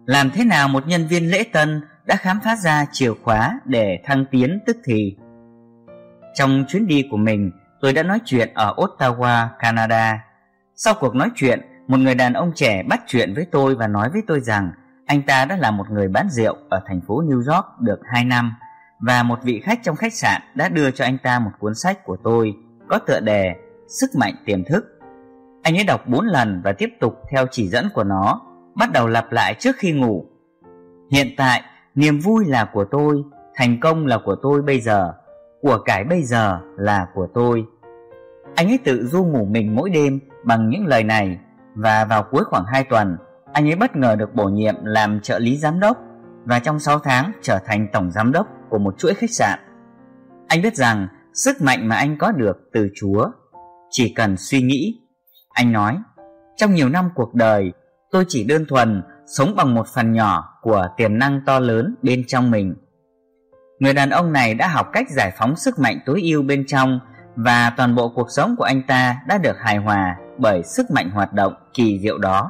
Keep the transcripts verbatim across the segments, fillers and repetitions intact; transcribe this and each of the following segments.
Làm thế nào một nhân viên lễ tân đã khám phá ra chìa khóa để thăng tiến tức thì? Trong chuyến đi của mình, tôi đã nói chuyện ở Ottawa, Canada. Sau cuộc nói chuyện, một người đàn ông trẻ bắt chuyện với tôi và nói với tôi rằng anh ta đã là một người bán rượu ở thành phố New York được hai năm, và một vị khách trong khách sạn đã đưa cho anh ta một cuốn sách của tôi có tựa đề Sức mạnh tiềm thức. Anh ấy đọc bốn lần và tiếp tục theo chỉ dẫn của nó, bắt đầu lặp lại trước khi ngủ. Hiện tại, niềm vui là của tôi, thành công là của tôi bây giờ, của cải bây giờ là của tôi. Anh ấy tự ru ngủ mình mỗi đêm bằng những lời này, và vào cuối khoảng hai tuần, anh ấy bất ngờ được bổ nhiệm làm trợ lý giám đốc, và trong sáu tháng trở thành tổng giám đốc của một chuỗi khách sạn. Anh biết rằng sức mạnh mà anh có được từ Chúa chỉ cần suy nghĩ. Anh nói, trong nhiều năm cuộc đời, tôi chỉ đơn thuần sống bằng một phần nhỏ của tiềm năng to lớn bên trong mình. Người đàn ông này đã học cách giải phóng sức mạnh tối ưu bên trong, và toàn bộ cuộc sống của anh ta đã được hài hòa bởi sức mạnh hoạt động kỳ diệu đó.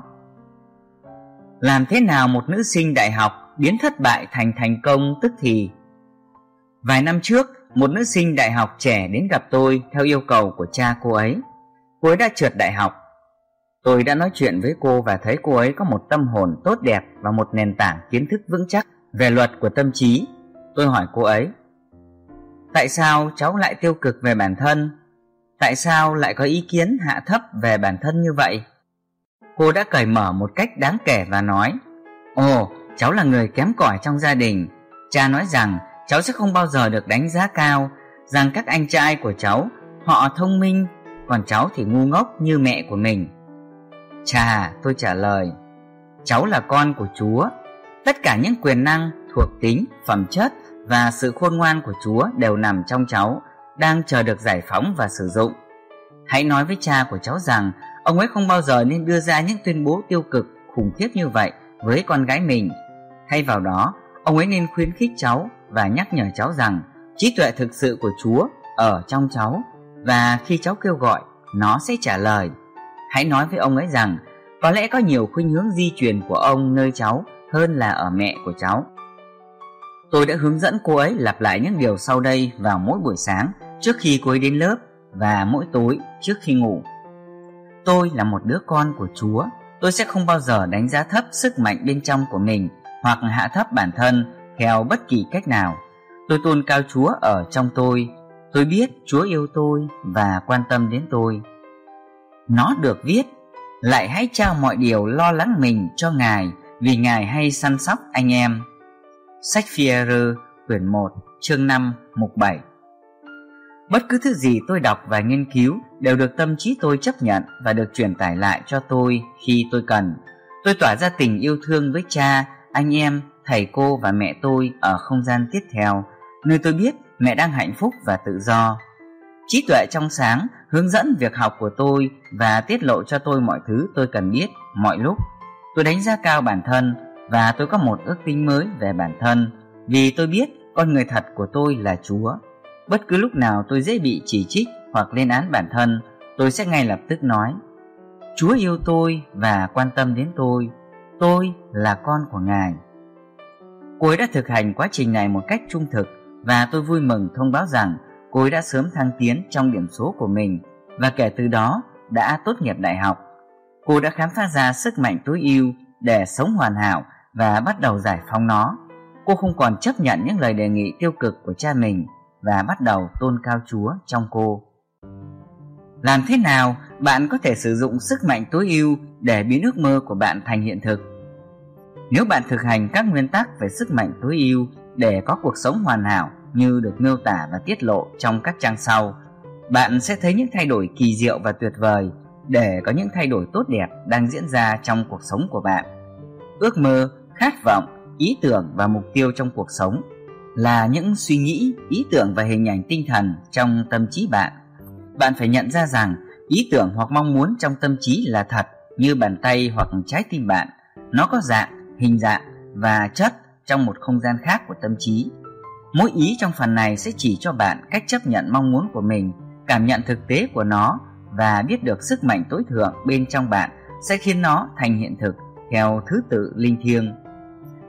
Làm thế nào một nữ sinh đại học biến thất bại thành thành công tức thì? Vài năm trước, một nữ sinh đại học trẻ đến gặp tôi theo yêu cầu của cha cô ấy. Cô ấy đã trượt đại học. Tôi đã nói chuyện với cô và thấy cô ấy có một tâm hồn tốt đẹp và một nền tảng kiến thức vững chắc về luật của tâm trí. Tôi hỏi cô ấy, tại sao cháu lại tiêu cực về bản thân? Tại sao lại có ý kiến hạ thấp về bản thân như vậy? Cô đã cởi mở một cách đáng kể và nói, ồ, cháu là người kém cỏi trong gia đình. Cha nói rằng cháu sẽ không bao giờ được đánh giá cao, rằng các anh trai của cháu, họ thông minh, còn cháu thì ngu ngốc như mẹ của mình. Chà, tôi trả lời, cháu là con của Chúa. Tất cả những quyền năng, thuộc tính, phẩm chất và sự khôn ngoan của Chúa đều nằm trong cháu, đang chờ được giải phóng và sử dụng. Hãy nói với cha của cháu rằng ông ấy không bao giờ nên đưa ra những tuyên bố tiêu cực, khủng khiếp như vậy với con gái mình. Thay vào đó, ông ấy nên khuyến khích cháu và nhắc nhở cháu rằng trí tuệ thực sự của Chúa ở trong cháu, và khi cháu kêu gọi, nó sẽ trả lời. Hãy nói với ông ấy rằng có lẽ có nhiều khuynh hướng di truyền của ông nơi cháu hơn là ở mẹ của cháu. Tôi đã hướng dẫn cô ấy lặp lại những điều sau đây vào mỗi buổi sáng trước khi cô ấy đến lớp, và mỗi tối trước khi ngủ. Tôi là một đứa con của Chúa. Tôi sẽ không bao giờ đánh giá thấp sức mạnh bên trong của mình hoặc hạ thấp bản thân theo bất kỳ cách nào. Tôi tôn cao Chúa ở trong tôi. Tôi biết Chúa yêu tôi và quan tâm đến tôi. Nó được viết, lại hãy trao mọi điều lo lắng mình cho Ngài, vì Ngài hay săn sóc anh em. Sách Phi-e-rơ quyển một chương năm mục bảy. Bất cứ thứ gì tôi đọc và nghiên cứu đều được tâm trí tôi chấp nhận và được truyền tải lại cho tôi khi tôi cần. Tôi tỏa ra tình yêu thương với cha, anh em, thầy cô và mẹ tôi ở không gian tiếp theo, nơi tôi biết mẹ đang hạnh phúc và tự do. Trí tuệ trong sáng hướng dẫn việc học của tôi và tiết lộ cho tôi mọi thứ tôi cần biết mọi lúc. Tôi đánh giá cao bản thân và tôi có một ước tính mới về bản thân, vì tôi biết con người thật của tôi là Chúa. Bất cứ lúc nào tôi dễ bị chỉ trích hoặc lên án bản thân, tôi sẽ ngay lập tức nói, Chúa yêu tôi và quan tâm đến tôi. Tôi là con của Ngài. Cô ấy đã thực hành quá trình này một cách trung thực, và tôi vui mừng thông báo rằng cô ấy đã sớm thăng tiến trong điểm số của mình, và kể từ đó đã tốt nghiệp đại học. Cô đã khám phá ra sức mạnh tối ưu để sống hoàn hảo và bắt đầu giải phóng nó. Cô không còn chấp nhận những lời đề nghị tiêu cực của cha mình và bắt đầu tôn cao Chúa trong cô. Làm thế nào bạn có thể sử dụng sức mạnh tối ưu để biến ước mơ của bạn thành hiện thực? Nếu bạn thực hành các nguyên tắc về sức mạnh tối ưu để có cuộc sống hoàn hảo như được miêu tả và tiết lộ trong các trang sau, bạn sẽ thấy những thay đổi kỳ diệu và tuyệt vời để có những thay đổi tốt đẹp đang diễn ra trong cuộc sống của bạn. Ước mơ, khát vọng, ý tưởng và mục tiêu trong cuộc sống là những suy nghĩ, ý tưởng và hình ảnh tinh thần trong tâm trí bạn. Bạn phải nhận ra rằng ý tưởng hoặc mong muốn trong tâm trí là thật như bàn tay hoặc trái tim bạn. Nó có dạng, hình dạng và chất trong một không gian khác của tâm trí. Mỗi ý trong phần này sẽ chỉ cho bạn cách chấp nhận mong muốn của mình, cảm nhận thực tế của nó và biết được sức mạnh tối thượng bên trong bạn sẽ khiến nó thành hiện thực theo thứ tự linh thiêng.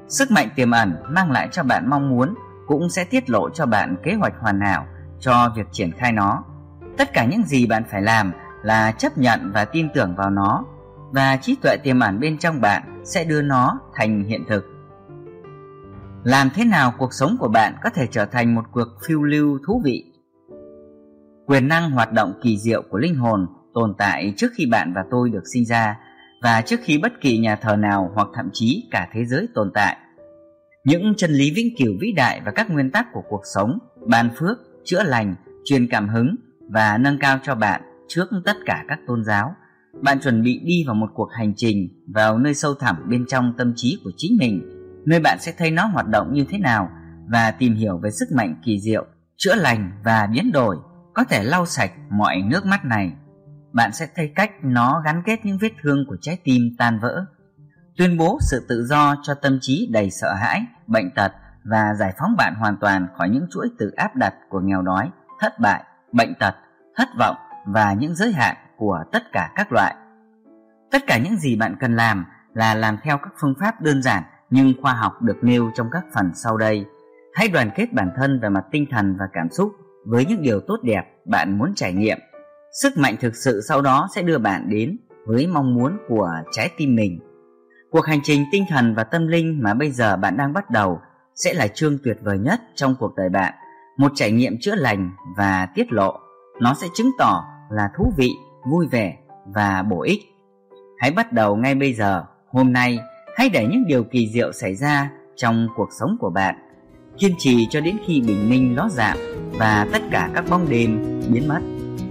Sức mạnh tiềm ẩn mang lại cho bạn mong muốn cũng sẽ tiết lộ cho bạn kế hoạch hoàn hảo cho việc triển khai nó. Tất cả những gì bạn phải làm là chấp nhận và tin tưởng vào nó, và trí tuệ tiềm ẩn bên trong bạn sẽ đưa nó thành hiện thực. Làm thế nào cuộc sống của bạn có thể trở thành một cuộc phiêu lưu thú vị? Quyền năng hoạt động kỳ diệu của linh hồn tồn tại trước khi bạn và tôi được sinh ra, và trước khi bất kỳ nhà thờ nào hoặc thậm chí cả thế giới tồn tại. Những chân lý vĩnh cửu vĩ đại và các nguyên tắc của cuộc sống ban phước, chữa lành, truyền cảm hứng và nâng cao cho bạn trước tất cả các tôn giáo. Bạn chuẩn bị đi vào một cuộc hành trình vào nơi sâu thẳm bên trong tâm trí của chính mình, nơi bạn sẽ thấy nó hoạt động như thế nào và tìm hiểu về sức mạnh kỳ diệu, chữa lành và biến đổi có thể lau sạch mọi nước mắt này. Bạn sẽ thấy cách nó gắn kết những vết thương của trái tim tan vỡ, tuyên bố sự tự do cho tâm trí đầy sợ hãi, bệnh tật và giải phóng bạn hoàn toàn khỏi những chuỗi tự áp đặt của nghèo đói, thất bại, bệnh tật, thất vọng và những giới hạn của tất cả các loại. Tất cả những gì bạn cần làm là làm theo các phương pháp đơn giản nhưng khoa học được nêu trong các phần sau đây. Hãy đoàn kết bản thân về mặt tinh thần và cảm xúc với những điều tốt đẹp bạn muốn trải nghiệm. Sức mạnh thực sự sau đó sẽ đưa bạn đến với mong muốn của trái tim mình. Cuộc hành trình tinh thần và tâm linh mà bây giờ bạn đang bắt đầu sẽ là chương tuyệt vời nhất trong cuộc đời bạn, một trải nghiệm chữa lành và tiết lộ. Nó sẽ chứng tỏ là thú vị, vui vẻ và bổ ích. Hãy bắt đầu ngay bây giờ, hôm nay. Hãy để những điều kỳ diệu xảy ra trong cuộc sống của bạn. Kiên trì cho đến khi bình minh ló dạng và tất cả các bóng đêm biến mất.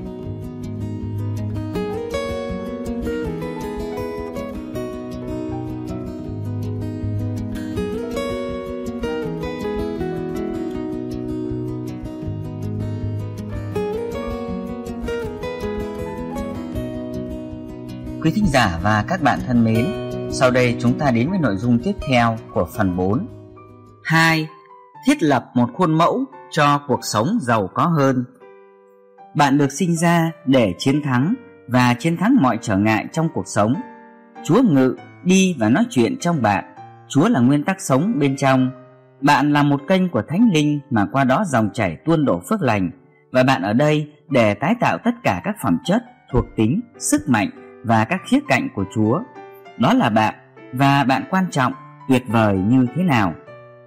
Quý thính giả và các bạn thân mến, sau đây chúng ta đến với nội dung tiếp theo của phần bốn. hai. Thiết lập một khuôn mẫu cho cuộc sống giàu có hơn. Bạn được sinh ra để chiến thắng và chiến thắng mọi trở ngại trong cuộc sống. Chúa ngự, đi và nói chuyện trong bạn. Chúa là nguyên tắc sống bên trong. Bạn là một kênh của Thánh Linh mà qua đó dòng chảy tuôn đổ phước lành, và bạn ở đây để tái tạo tất cả các phẩm chất, thuộc tính, sức mạnh và các khía cạnh của Chúa. Đó là bạn, và bạn quan trọng, tuyệt vời như thế nào.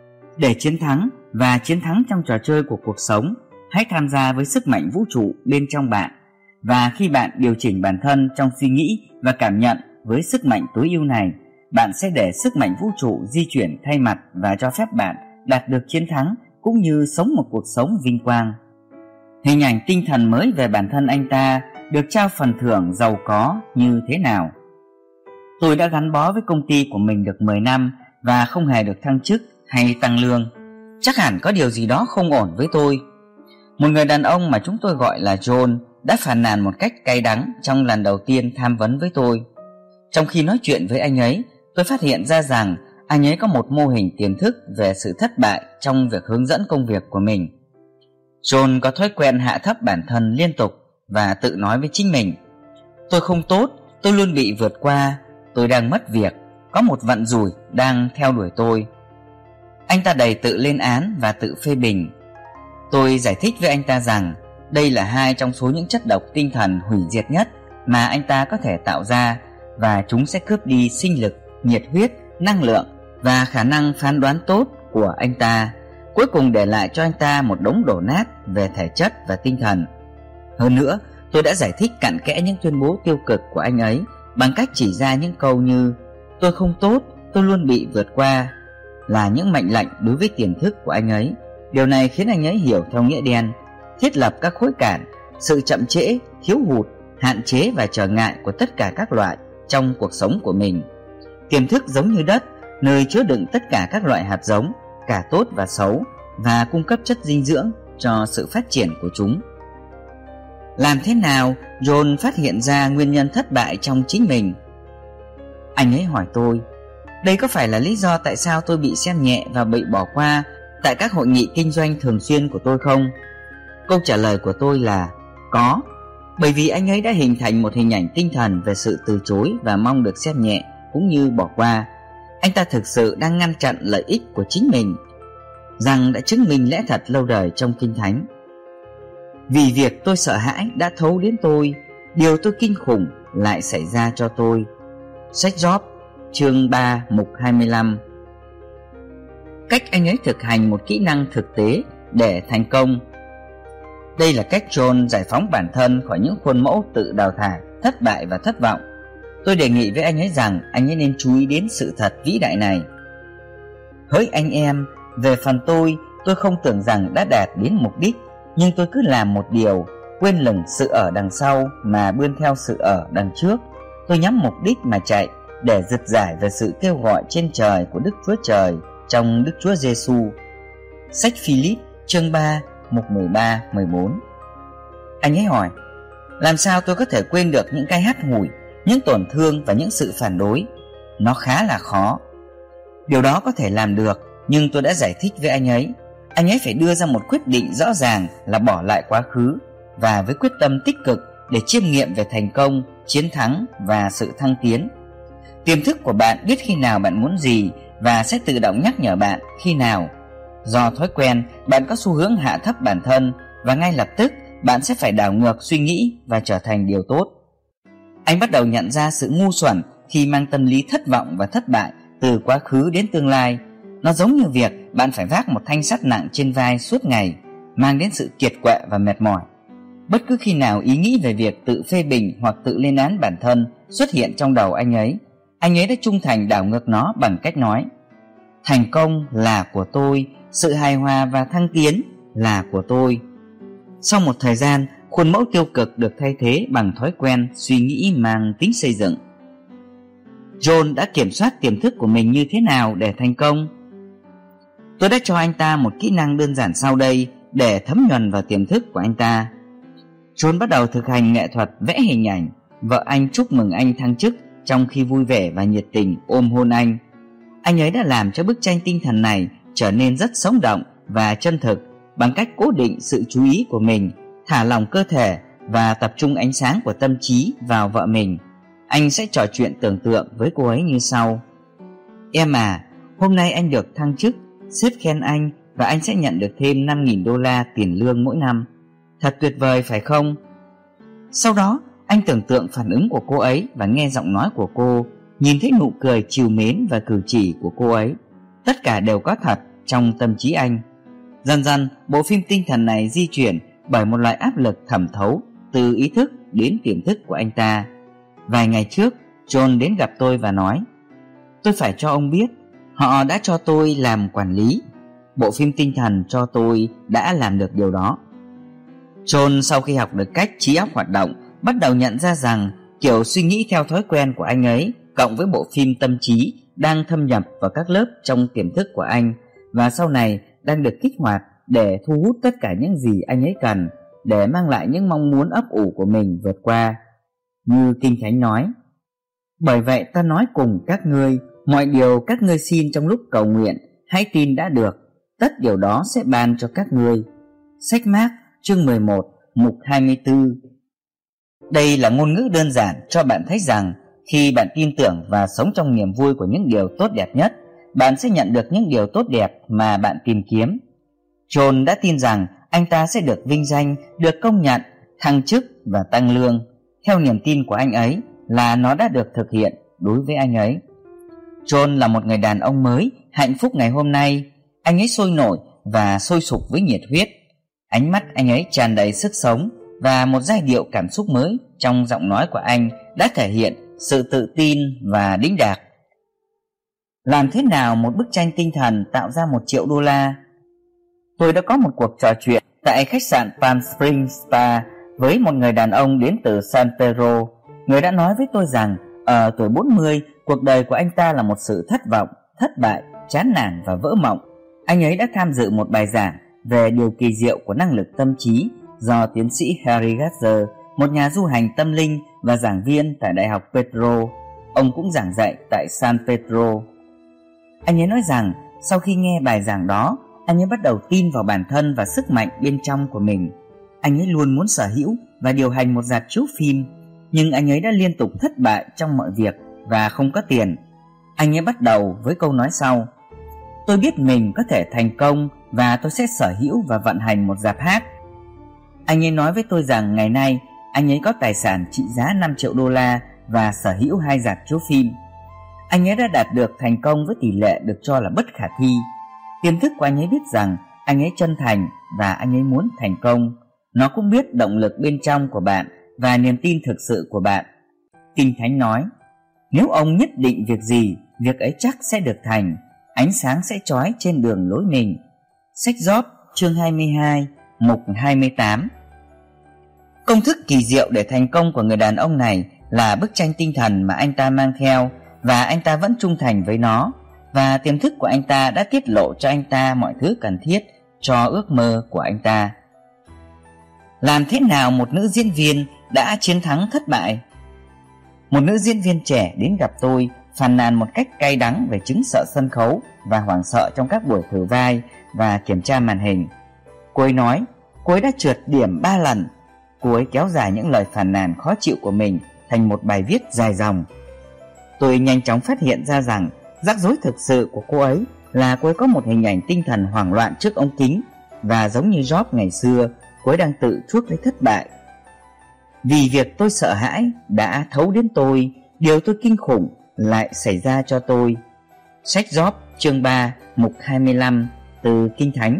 Để chiến thắng và chiến thắng trong trò chơi của cuộc sống, hãy tham gia với sức mạnh vũ trụ bên trong bạn. Và khi bạn điều chỉnh bản thân trong suy nghĩ và cảm nhận với sức mạnh tối ưu này, bạn sẽ để sức mạnh vũ trụ di chuyển thay mặt và cho phép bạn đạt được chiến thắng cũng như sống một cuộc sống vinh quang. Hình ảnh tinh thần mới về bản thân anh ta được trao phần thưởng giàu có như thế nào. Tôi đã gắn bó với công ty của mình được mười năm và không hề được thăng chức hay tăng lương. Chắc hẳn có điều gì đó không ổn với tôi. Một người đàn ông mà chúng tôi gọi là John đã phàn nàn một cách cay đắng trong lần đầu tiên tham vấn với tôi. Trong khi nói chuyện với anh ấy, tôi phát hiện ra rằng anh ấy có một mô hình tiềm thức về sự thất bại trong việc hướng dẫn công việc của mình. John có thói quen hạ thấp bản thân liên tục và tự nói với chính mình: tôi không tốt, tôi luôn bị vượt qua, tôi đang mất việc, có một vận rủi đang theo đuổi tôi. Anh ta đầy tự lên án và tự phê bình. Tôi giải thích với anh ta rằng đây là hai trong số những chất độc tinh thần hủy diệt nhất mà anh ta có thể tạo ra, và chúng sẽ cướp đi sinh lực, nhiệt huyết, năng lượng và khả năng phán đoán tốt của anh ta, cuối cùng để lại cho anh ta một đống đổ nát về thể chất và tinh thần. Hơn nữa, tôi đã giải thích cặn kẽ những tuyên bố tiêu cực của anh ấy bằng cách chỉ ra những câu như tôi không tốt, tôi luôn bị vượt qua là những mệnh lệnh đối với tiềm thức của anh ấy. Điều này khiến anh ấy hiểu theo nghĩa đen, thiết lập các khối cản, sự chậm trễ, thiếu hụt, hạn chế và trở ngại của tất cả các loại trong cuộc sống của mình. Tiềm thức giống như đất, nơi chứa đựng tất cả các loại hạt giống, cả tốt và xấu, và cung cấp chất dinh dưỡng cho sự phát triển của chúng. Làm thế nào John phát hiện ra nguyên nhân thất bại trong chính mình? Anh ấy hỏi tôi, đây có phải là lý do tại sao tôi bị xem nhẹ và bị bỏ qua tại các hội nghị kinh doanh thường xuyên của tôi không? Câu trả lời của tôi là có, bởi vì anh ấy đã hình thành một hình ảnh tinh thần về sự từ chối và mong được xem nhẹ cũng như bỏ qua. Anh ta thực sự đang ngăn chặn lợi ích của chính mình, rằng đã chứng minh lẽ thật lâu đời trong Kinh Thánh. Vì việc tôi sợ hãi đã thấu đến tôi, điều tôi kinh khủng lại xảy ra cho tôi. Sách Job chương ba mục hai mươi lăm. Cách anh ấy thực hành một kỹ năng thực tế để thành công. Đây là cách John giải phóng bản thân khỏi những khuôn mẫu tự đào thải, thất bại và thất vọng. Tôi đề nghị với anh ấy rằng anh ấy nên chú ý đến sự thật vĩ đại này. Hỡi anh em, về phần tôi, tôi không tưởng rằng đã đạt đến mục đích, nhưng tôi cứ làm một điều, quên lửng sự ở đằng sau mà bươn theo sự ở đằng trước. Tôi nhắm mục đích mà chạy, để giật giải về sự kêu gọi trên trời của Đức Chúa Trời trong Đức Chúa Giêsu. Sách Philip chương ba mục mười ba mười bốn. Anh ấy hỏi, làm sao tôi có thể quên được những cái hắt hủi, những tổn thương và những sự phản đối? Nó khá là khó. Điều đó có thể làm được, nhưng tôi đã giải thích với anh ấy. Anh ấy phải đưa ra một quyết định rõ ràng là bỏ lại quá khứ, và với quyết tâm tích cực để chiêm nghiệm về thành công, chiến thắng và sự thăng tiến. Tiềm thức của bạn biết khi nào bạn muốn gì và sẽ tự động nhắc nhở bạn khi nào. Do thói quen, bạn có xu hướng hạ thấp bản thân, và ngay lập tức bạn sẽ phải đảo ngược suy nghĩ và trở thành điều tốt. Anh bắt đầu nhận ra sự ngu xuẩn khi mang tâm lý thất vọng và thất bại từ quá khứ đến tương lai. Nó giống như việc bạn phải vác một thanh sắt nặng trên vai suốt ngày, mang đến sự kiệt quệ và mệt mỏi. Bất cứ khi nào ý nghĩ về việc tự phê bình hoặc tự lên án bản thân xuất hiện trong đầu anh ấy, anh ấy đã trung thành đảo ngược nó bằng cách nói: thành công là của tôi, sự hài hòa và thăng tiến là của tôi. Sau một thời gian, khuôn mẫu tiêu cực được thay thế bằng thói quen suy nghĩ mang tính xây dựng. John đã kiểm soát tiềm thức của mình như thế nào để thành công? Tôi đã cho anh ta một kỹ năng đơn giản sau đây để thấm nhuần vào tiềm thức của anh ta. John bắt đầu thực hành nghệ thuật vẽ hình ảnh. Vợ anh chúc mừng anh thăng chức trong khi vui vẻ và nhiệt tình ôm hôn anh. Anh ấy đã làm cho bức tranh tinh thần này trở nên rất sống động và chân thực bằng cách cố định sự chú ý của mình, thả lỏng cơ thể và tập trung ánh sáng của tâm trí vào vợ mình. Anh sẽ trò chuyện tưởng tượng với cô ấy như sau: em à, hôm nay anh được thăng chức, sếp khen anh và anh sẽ nhận được thêm năm nghìn đô la tiền lương mỗi năm. Thật tuyệt vời phải không? Sau đó, anh tưởng tượng phản ứng của cô ấy và nghe giọng nói của cô, nhìn thấy nụ cười trìu mến và cử chỉ của cô ấy. Tất cả đều có thật trong tâm trí anh. Dần dần, bộ phim tinh thần này di chuyển bởi một loại áp lực thẩm thấu từ ý thức đến tiềm thức của anh ta. Vài ngày trước, John đến gặp tôi và nói: tôi phải cho ông biết, họ đã cho tôi làm quản lý. Bộ phim tinh thần cho tôi đã làm được điều đó. John sau khi học được cách trí óc hoạt động, bắt đầu nhận ra rằng kiểu suy nghĩ theo thói quen của anh ấy cộng với bộ phim tâm trí đang thâm nhập vào các lớp trong tiềm thức của anh, và sau này đang được kích hoạt để thu hút tất cả những gì anh ấy cần để mang lại những mong muốn ấp ủ của mình vượt qua. Như Kinh Thánh nói: bởi vậy ta nói cùng các ngươi, mọi điều các ngươi xin trong lúc cầu nguyện, hãy tin đã được, tất điều đó sẽ ban cho các ngươi. Sách Mác chương mười một mục hai mươi tư. Đây là ngôn ngữ đơn giản cho bạn thấy rằng khi bạn tin tưởng và sống trong niềm vui của những điều tốt đẹp nhất, bạn sẽ nhận được những điều tốt đẹp mà bạn tìm kiếm. John đã tin rằng anh ta sẽ được vinh danh, được công nhận, thăng chức và tăng lương. Theo niềm tin của anh ấy là nó đã được thực hiện đối với anh ấy. John là một người đàn ông mới, hạnh phúc ngày hôm nay. Anh ấy sôi nổi và sôi sục với nhiệt huyết. Ánh mắt anh ấy tràn đầy sức sống, và một giai điệu cảm xúc mới trong giọng nói của anh đã thể hiện sự tự tin và đĩnh đạc. Làm thế nào một bức tranh tinh thần tạo ra một triệu đô la? Tôi đã có một cuộc trò chuyện tại khách sạn Palm Springs Spa với một người đàn ông đến từ San Pedro. Người đã nói với tôi rằng ở tuổi bốn mươi, cuộc đời của anh ta là một sự thất vọng, thất bại, chán nản và vỡ mộng. Anh ấy đã tham dự một bài giảng về điều kỳ diệu của năng lực tâm trí do tiến sĩ Harry Gasser, một nhà du hành tâm linh và giảng viên tại Đại học Pedro. Ông cũng giảng dạy tại San Pedro. Anh ấy nói rằng sau khi nghe bài giảng đó, anh ấy bắt đầu tin vào bản thân và sức mạnh bên trong của mình. Anh ấy luôn muốn sở hữu và điều hành một rạp chiếu phim, nhưng anh ấy đã liên tục thất bại trong mọi việc và không có tiền. Anh ấy bắt đầu với câu nói sau: tôi biết mình có thể thành công và tôi sẽ sở hữu và vận hành một rạp hát. Anh ấy nói với tôi rằng ngày nay anh ấy có tài sản trị giá năm triệu đô la và sở hữu hai rạp chiếu phim. Anh ấy đã đạt được thành công với tỷ lệ được cho là bất khả thi. Tiềm thức của anh ấy biết rằng anh ấy chân thành và anh ấy muốn thành công. Nó cũng biết động lực bên trong của bạn và niềm tin thực sự của bạn. Kinh Thánh nói: nếu ông nhất định việc gì, việc ấy chắc sẽ được thành. Ánh sáng sẽ chói trên đường lối mình. Sách Gióp chương hai mươi hai, mục hai mươi tám. Công thức kỳ diệu để thành công của người đàn ông này là bức tranh tinh thần mà anh ta mang theo, và anh ta vẫn trung thành với nó. Và tiềm thức của anh ta đã tiết lộ cho anh ta mọi thứ cần thiết cho ước mơ của anh ta. Làm thế nào một nữ diễn viên đã chiến thắng thất bại? Một nữ diễn viên trẻ đến gặp tôi phàn nàn một cách cay đắng về chứng sợ sân khấu và hoảng sợ trong các buổi thử vai và kiểm tra màn hình. Cô ấy nói cô ấy đã trượt điểm ba lần. Cô ấy kéo dài những lời phàn nàn khó chịu của mình thành một bài viết dài dòng. Tôi nhanh chóng phát hiện ra rằng rắc rối thực sự của cô ấy là cô ấy có một hình ảnh tinh thần hoảng loạn trước ống kính, và giống như Job ngày xưa, cô ấy đang tự chuốc lấy thất bại. Vì việc tôi sợ hãi đã thấu đến tôi, điều tôi kinh khủng lại xảy ra cho tôi. Sách Job chương ba, mục hai mươi lăm từ Kinh Thánh.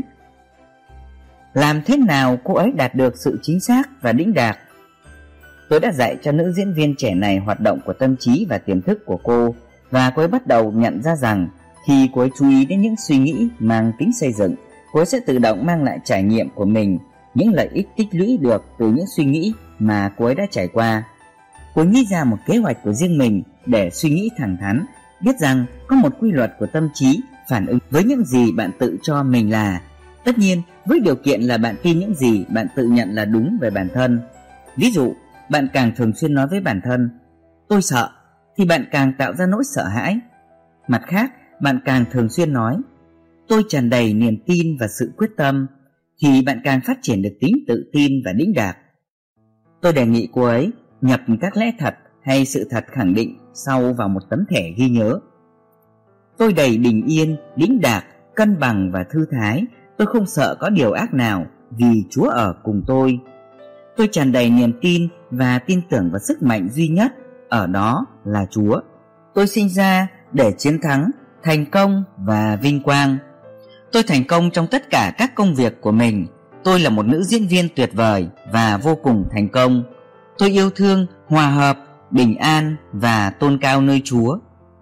Làm thế nào cô ấy đạt được sự chính xác và đĩnh đạc? Tôi đã dạy cho nữ diễn viên trẻ này hoạt động của tâm trí và tiềm thức của cô, và cô ấy bắt đầu nhận ra rằng khi cô ấy chú ý đến những suy nghĩ mang tính xây dựng, cô ấy sẽ tự động mang lại trải nghiệm của mình, những lợi ích tích lũy được từ những suy nghĩ mà cô ấy đã trải qua. Cô ấy nghĩ ra một kế hoạch của riêng mình để suy nghĩ thẳng thắn, biết rằng có một quy luật của tâm trí phản ứng với những gì bạn tự cho mình là. Tất nhiên, với điều kiện là bạn tin những gì bạn tự nhận là đúng về bản thân. Ví dụ, bạn càng thường xuyên nói với bản thân tôi sợ, thì bạn càng tạo ra nỗi sợ hãi. Mặt khác, bạn càng thường xuyên nói tôi tràn đầy niềm tin và sự quyết tâm, thì bạn càng phát triển được tính tự tin và đĩnh đạc. Tôi đề nghị cô ấy nhập các lẽ thật hay sự thật khẳng định sau vào một tấm thẻ ghi nhớ. Tôi đầy bình yên, đĩnh đạc, cân bằng và thư thái. Tôi không sợ có điều ác nào vì Chúa ở cùng tôi. Tôi tràn đầy niềm tin và tin tưởng vào sức mạnh duy nhất, ở đó là Chúa. Tôi sinh ra để chiến thắng, thành công và vinh quang. Tôi thành công trong tất cả các công việc của mình. Tôi là một nữ diễn viên tuyệt vời và vô cùng thành công. Tôi yêu thương, hòa hợp, bình an và tôn cao nơi Chúa.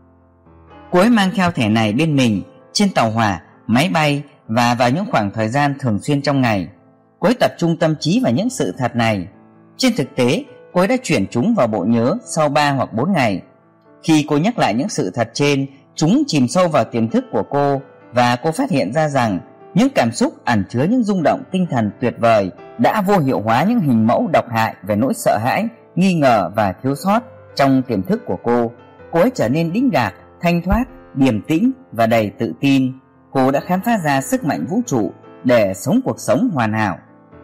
Cô ấy mang theo thẻ này bên mình trên tàu hỏa, máy bay và vào những khoảng thời gian thường xuyên trong ngày. Cô ấy tập trung tâm trí vào những sự thật này. Trên thực tế, cô ấy đã chuyển chúng vào bộ nhớ sau ba hoặc bốn ngày. Khi cô nhắc lại những sự thật trên, chúng chìm sâu vào tiềm thức của cô, và cô phát hiện ra rằng những cảm xúc ẩn chứa những rung động tinh thần tuyệt vời đã vô hiệu hóa những hình mẫu độc hại về nỗi sợ hãi, nghi ngờ và thiếu sót trong tiềm thức của cô. Cô ấy trở nên đĩnh đạc, thanh thoát, điềm tĩnh và đầy tự tin. Cô đã khám phá ra sức mạnh vũ trụ để sống cuộc sống hoàn hảo.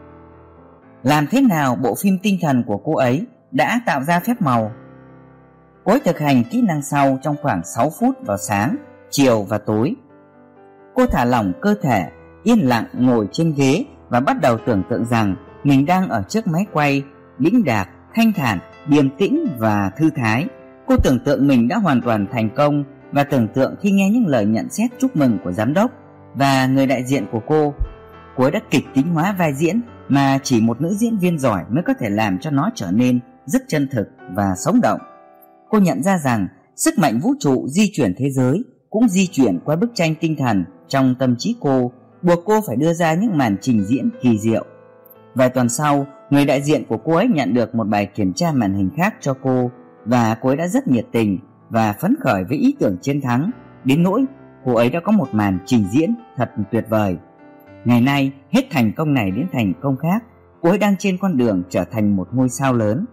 Làm thế nào bộ phim tinh thần của cô ấy đã tạo ra phép màu? Cô ấy thực hành kỹ năng sau trong khoảng sáu phút vào sáng, chiều và tối. Cô thả lỏng cơ thể, yên lặng ngồi trên ghế và bắt đầu tưởng tượng rằng mình đang ở trước máy quay, đĩnh đạc, thanh thản, điềm tĩnh và thư thái. Cô tưởng tượng mình đã hoàn toàn thành công và tưởng tượng khi nghe những lời nhận xét chúc mừng của giám đốc và người đại diện của cô. Cô ấy đã kịch tính hóa vai diễn mà chỉ một nữ diễn viên giỏi mới có thể làm cho nó trở nên rất chân thực và sống động. Cô nhận ra rằng sức mạnh vũ trụ di chuyển thế giới cũng di chuyển qua bức tranh tinh thần trong tâm trí cô, buộc cô phải đưa ra những màn trình diễn kỳ diệu. Vài tuần sau, người đại diện của cô ấy nhận được một bài kiểm tra màn hình khác cho cô, và cô ấy đã rất nhiệt tình và phấn khởi với ý tưởng chiến thắng, đến nỗi cô ấy đã có một màn trình diễn thật tuyệt vời. Ngày nay, hết thành công này đến thành công khác, cô ấy đang trên con đường trở thành một ngôi sao lớn.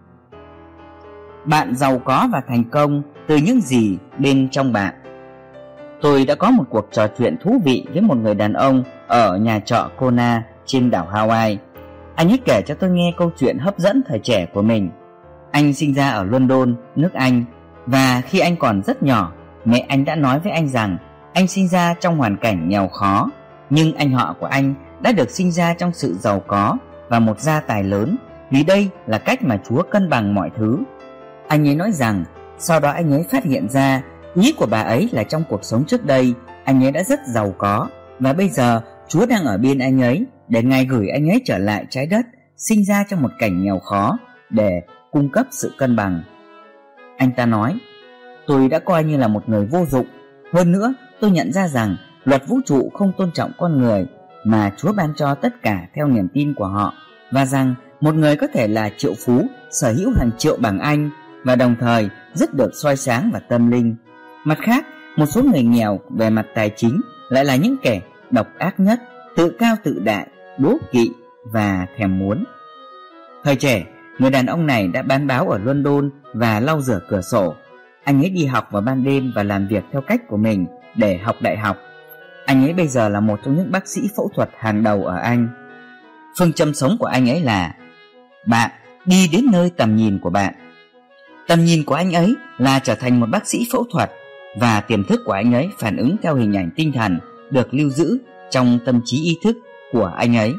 Bạn giàu có và thành công từ những gì bên trong bạn. Tôi đã có một cuộc trò chuyện thú vị với một người đàn ông ở nhà trọ Kona trên đảo Hawaii. Anh ấy kể cho tôi nghe câu chuyện hấp dẫn thời trẻ của mình. Anh sinh ra ở London, nước Anh, và khi anh còn rất nhỏ, Mẹ anh đã nói với anh rằng anh sinh ra trong hoàn cảnh nghèo khó, nhưng anh họ của anh đã được sinh ra trong sự giàu có và một gia tài lớn, vì đây là cách mà Chúa cân bằng mọi thứ. Anh ấy nói rằng sau đó anh ấy phát hiện ra ý của bà ấy là trong cuộc sống trước đây anh ấy đã rất giàu có, và bây giờ Chúa đang ở bên anh ấy để Ngài gửi anh ấy trở lại trái đất, sinh ra trong một cảnh nghèo khó để cung cấp sự cân bằng. Anh ta nói, tôi đã coi như là một người vô dụng. Hơn nữa, tôi nhận ra rằng luật vũ trụ không tôn trọng con người, mà Chúa ban cho tất cả theo niềm tin của họ, và rằng một người có thể là triệu phú, sở hữu hàng triệu bảng Anh và đồng thời rất được soi sáng và tâm linh. Mặt khác, một số người nghèo về mặt tài chính lại là những kẻ độc ác nhất, tự cao tự đại, đố kỵ và thèm muốn. Thời trẻ, người đàn ông này đã bán báo ở London và lau rửa cửa sổ. Anh ấy đi học vào ban đêm và làm việc theo cách của mình để học đại học. Anh ấy bây giờ là một trong những bác sĩ phẫu thuật hàng đầu ở Anh. Phương châm sống của anh ấy là bạn đi đến nơi tầm nhìn của bạn. Tầm nhìn của anh ấy là trở thành một bác sĩ phẫu thuật, và tiềm thức của anh ấy phản ứng theo hình ảnh tinh thần được lưu giữ trong tâm trí ý thức của anh ấy.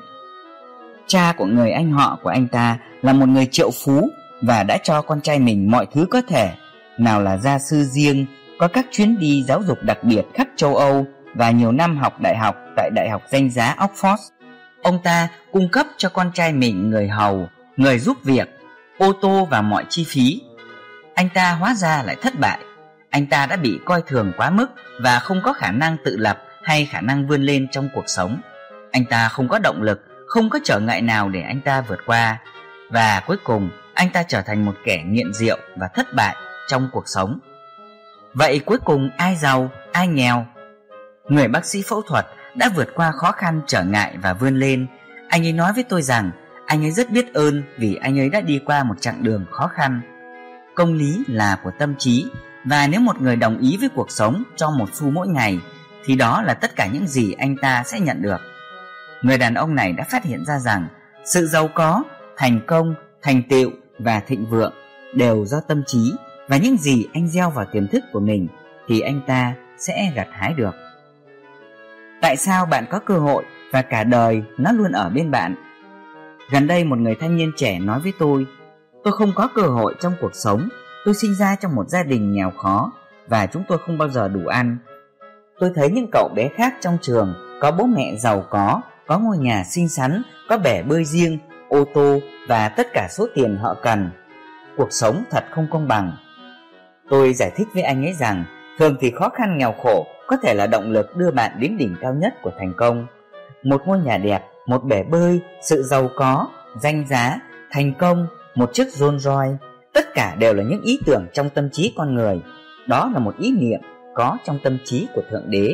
Cha của người anh họ của anh ta là một người triệu phú và đã cho con trai mình mọi thứ có thể, nào là gia sư riêng, có các chuyến đi giáo dục đặc biệt khắp châu Âu và nhiều năm học đại học tại Đại học danh giá Oxford. Ông ta cung cấp cho con trai mình người hầu, người giúp việc, ô tô và mọi chi phí. Anh ta hóa ra lại thất bại. Anh ta đã bị coi thường quá mức và không có khả năng tự lập hay khả năng vươn lên trong cuộc sống. Anh ta không có động lực, không có trở ngại nào để anh ta vượt qua. Và cuối cùng, anh ta trở thành một kẻ nghiện rượu và thất bại trong cuộc sống. Vậy cuối cùng ai giàu, ai nghèo? Người bác sĩ phẫu thuật đã vượt qua khó khăn trở ngại và vươn lên. Anh ấy nói với tôi rằng anh ấy rất biết ơn vì anh ấy đã đi qua một chặng đường khó khăn. Công lý là của tâm trí, và nếu một người đồng ý với cuộc sống cho một xu mỗi ngày thì đó là tất cả những gì anh ta sẽ nhận được. Người đàn ông này đã phát hiện ra rằng sự giàu có, thành công, thành tựu và thịnh vượng đều do tâm trí, và những gì anh gieo vào tiềm thức của mình thì anh ta sẽ gặt hái được. Tại sao bạn có cơ hội và cả đời nó luôn ở bên bạn? Gần đây một người thanh niên trẻ nói với tôi, tôi không có cơ hội trong cuộc sống. Tôi sinh ra trong một gia đình nghèo khó và chúng tôi không bao giờ đủ ăn. Tôi thấy những cậu bé khác trong trường có bố mẹ giàu có, có ngôi nhà xinh xắn, có bể bơi riêng, ô tô và tất cả số tiền họ cần. Cuộc sống thật không công bằng. Tôi giải thích với anh ấy rằng thường thì khó khăn nghèo khổ có thể là động lực đưa bạn đến đỉnh cao nhất của thành công. Một ngôi nhà đẹp, một bể bơi, sự giàu có, danh giá, thành công, một chiếc Rolls Royce, tất cả đều là những ý tưởng trong tâm trí con người. Đó là một ý niệm có trong tâm trí của Thượng Đế.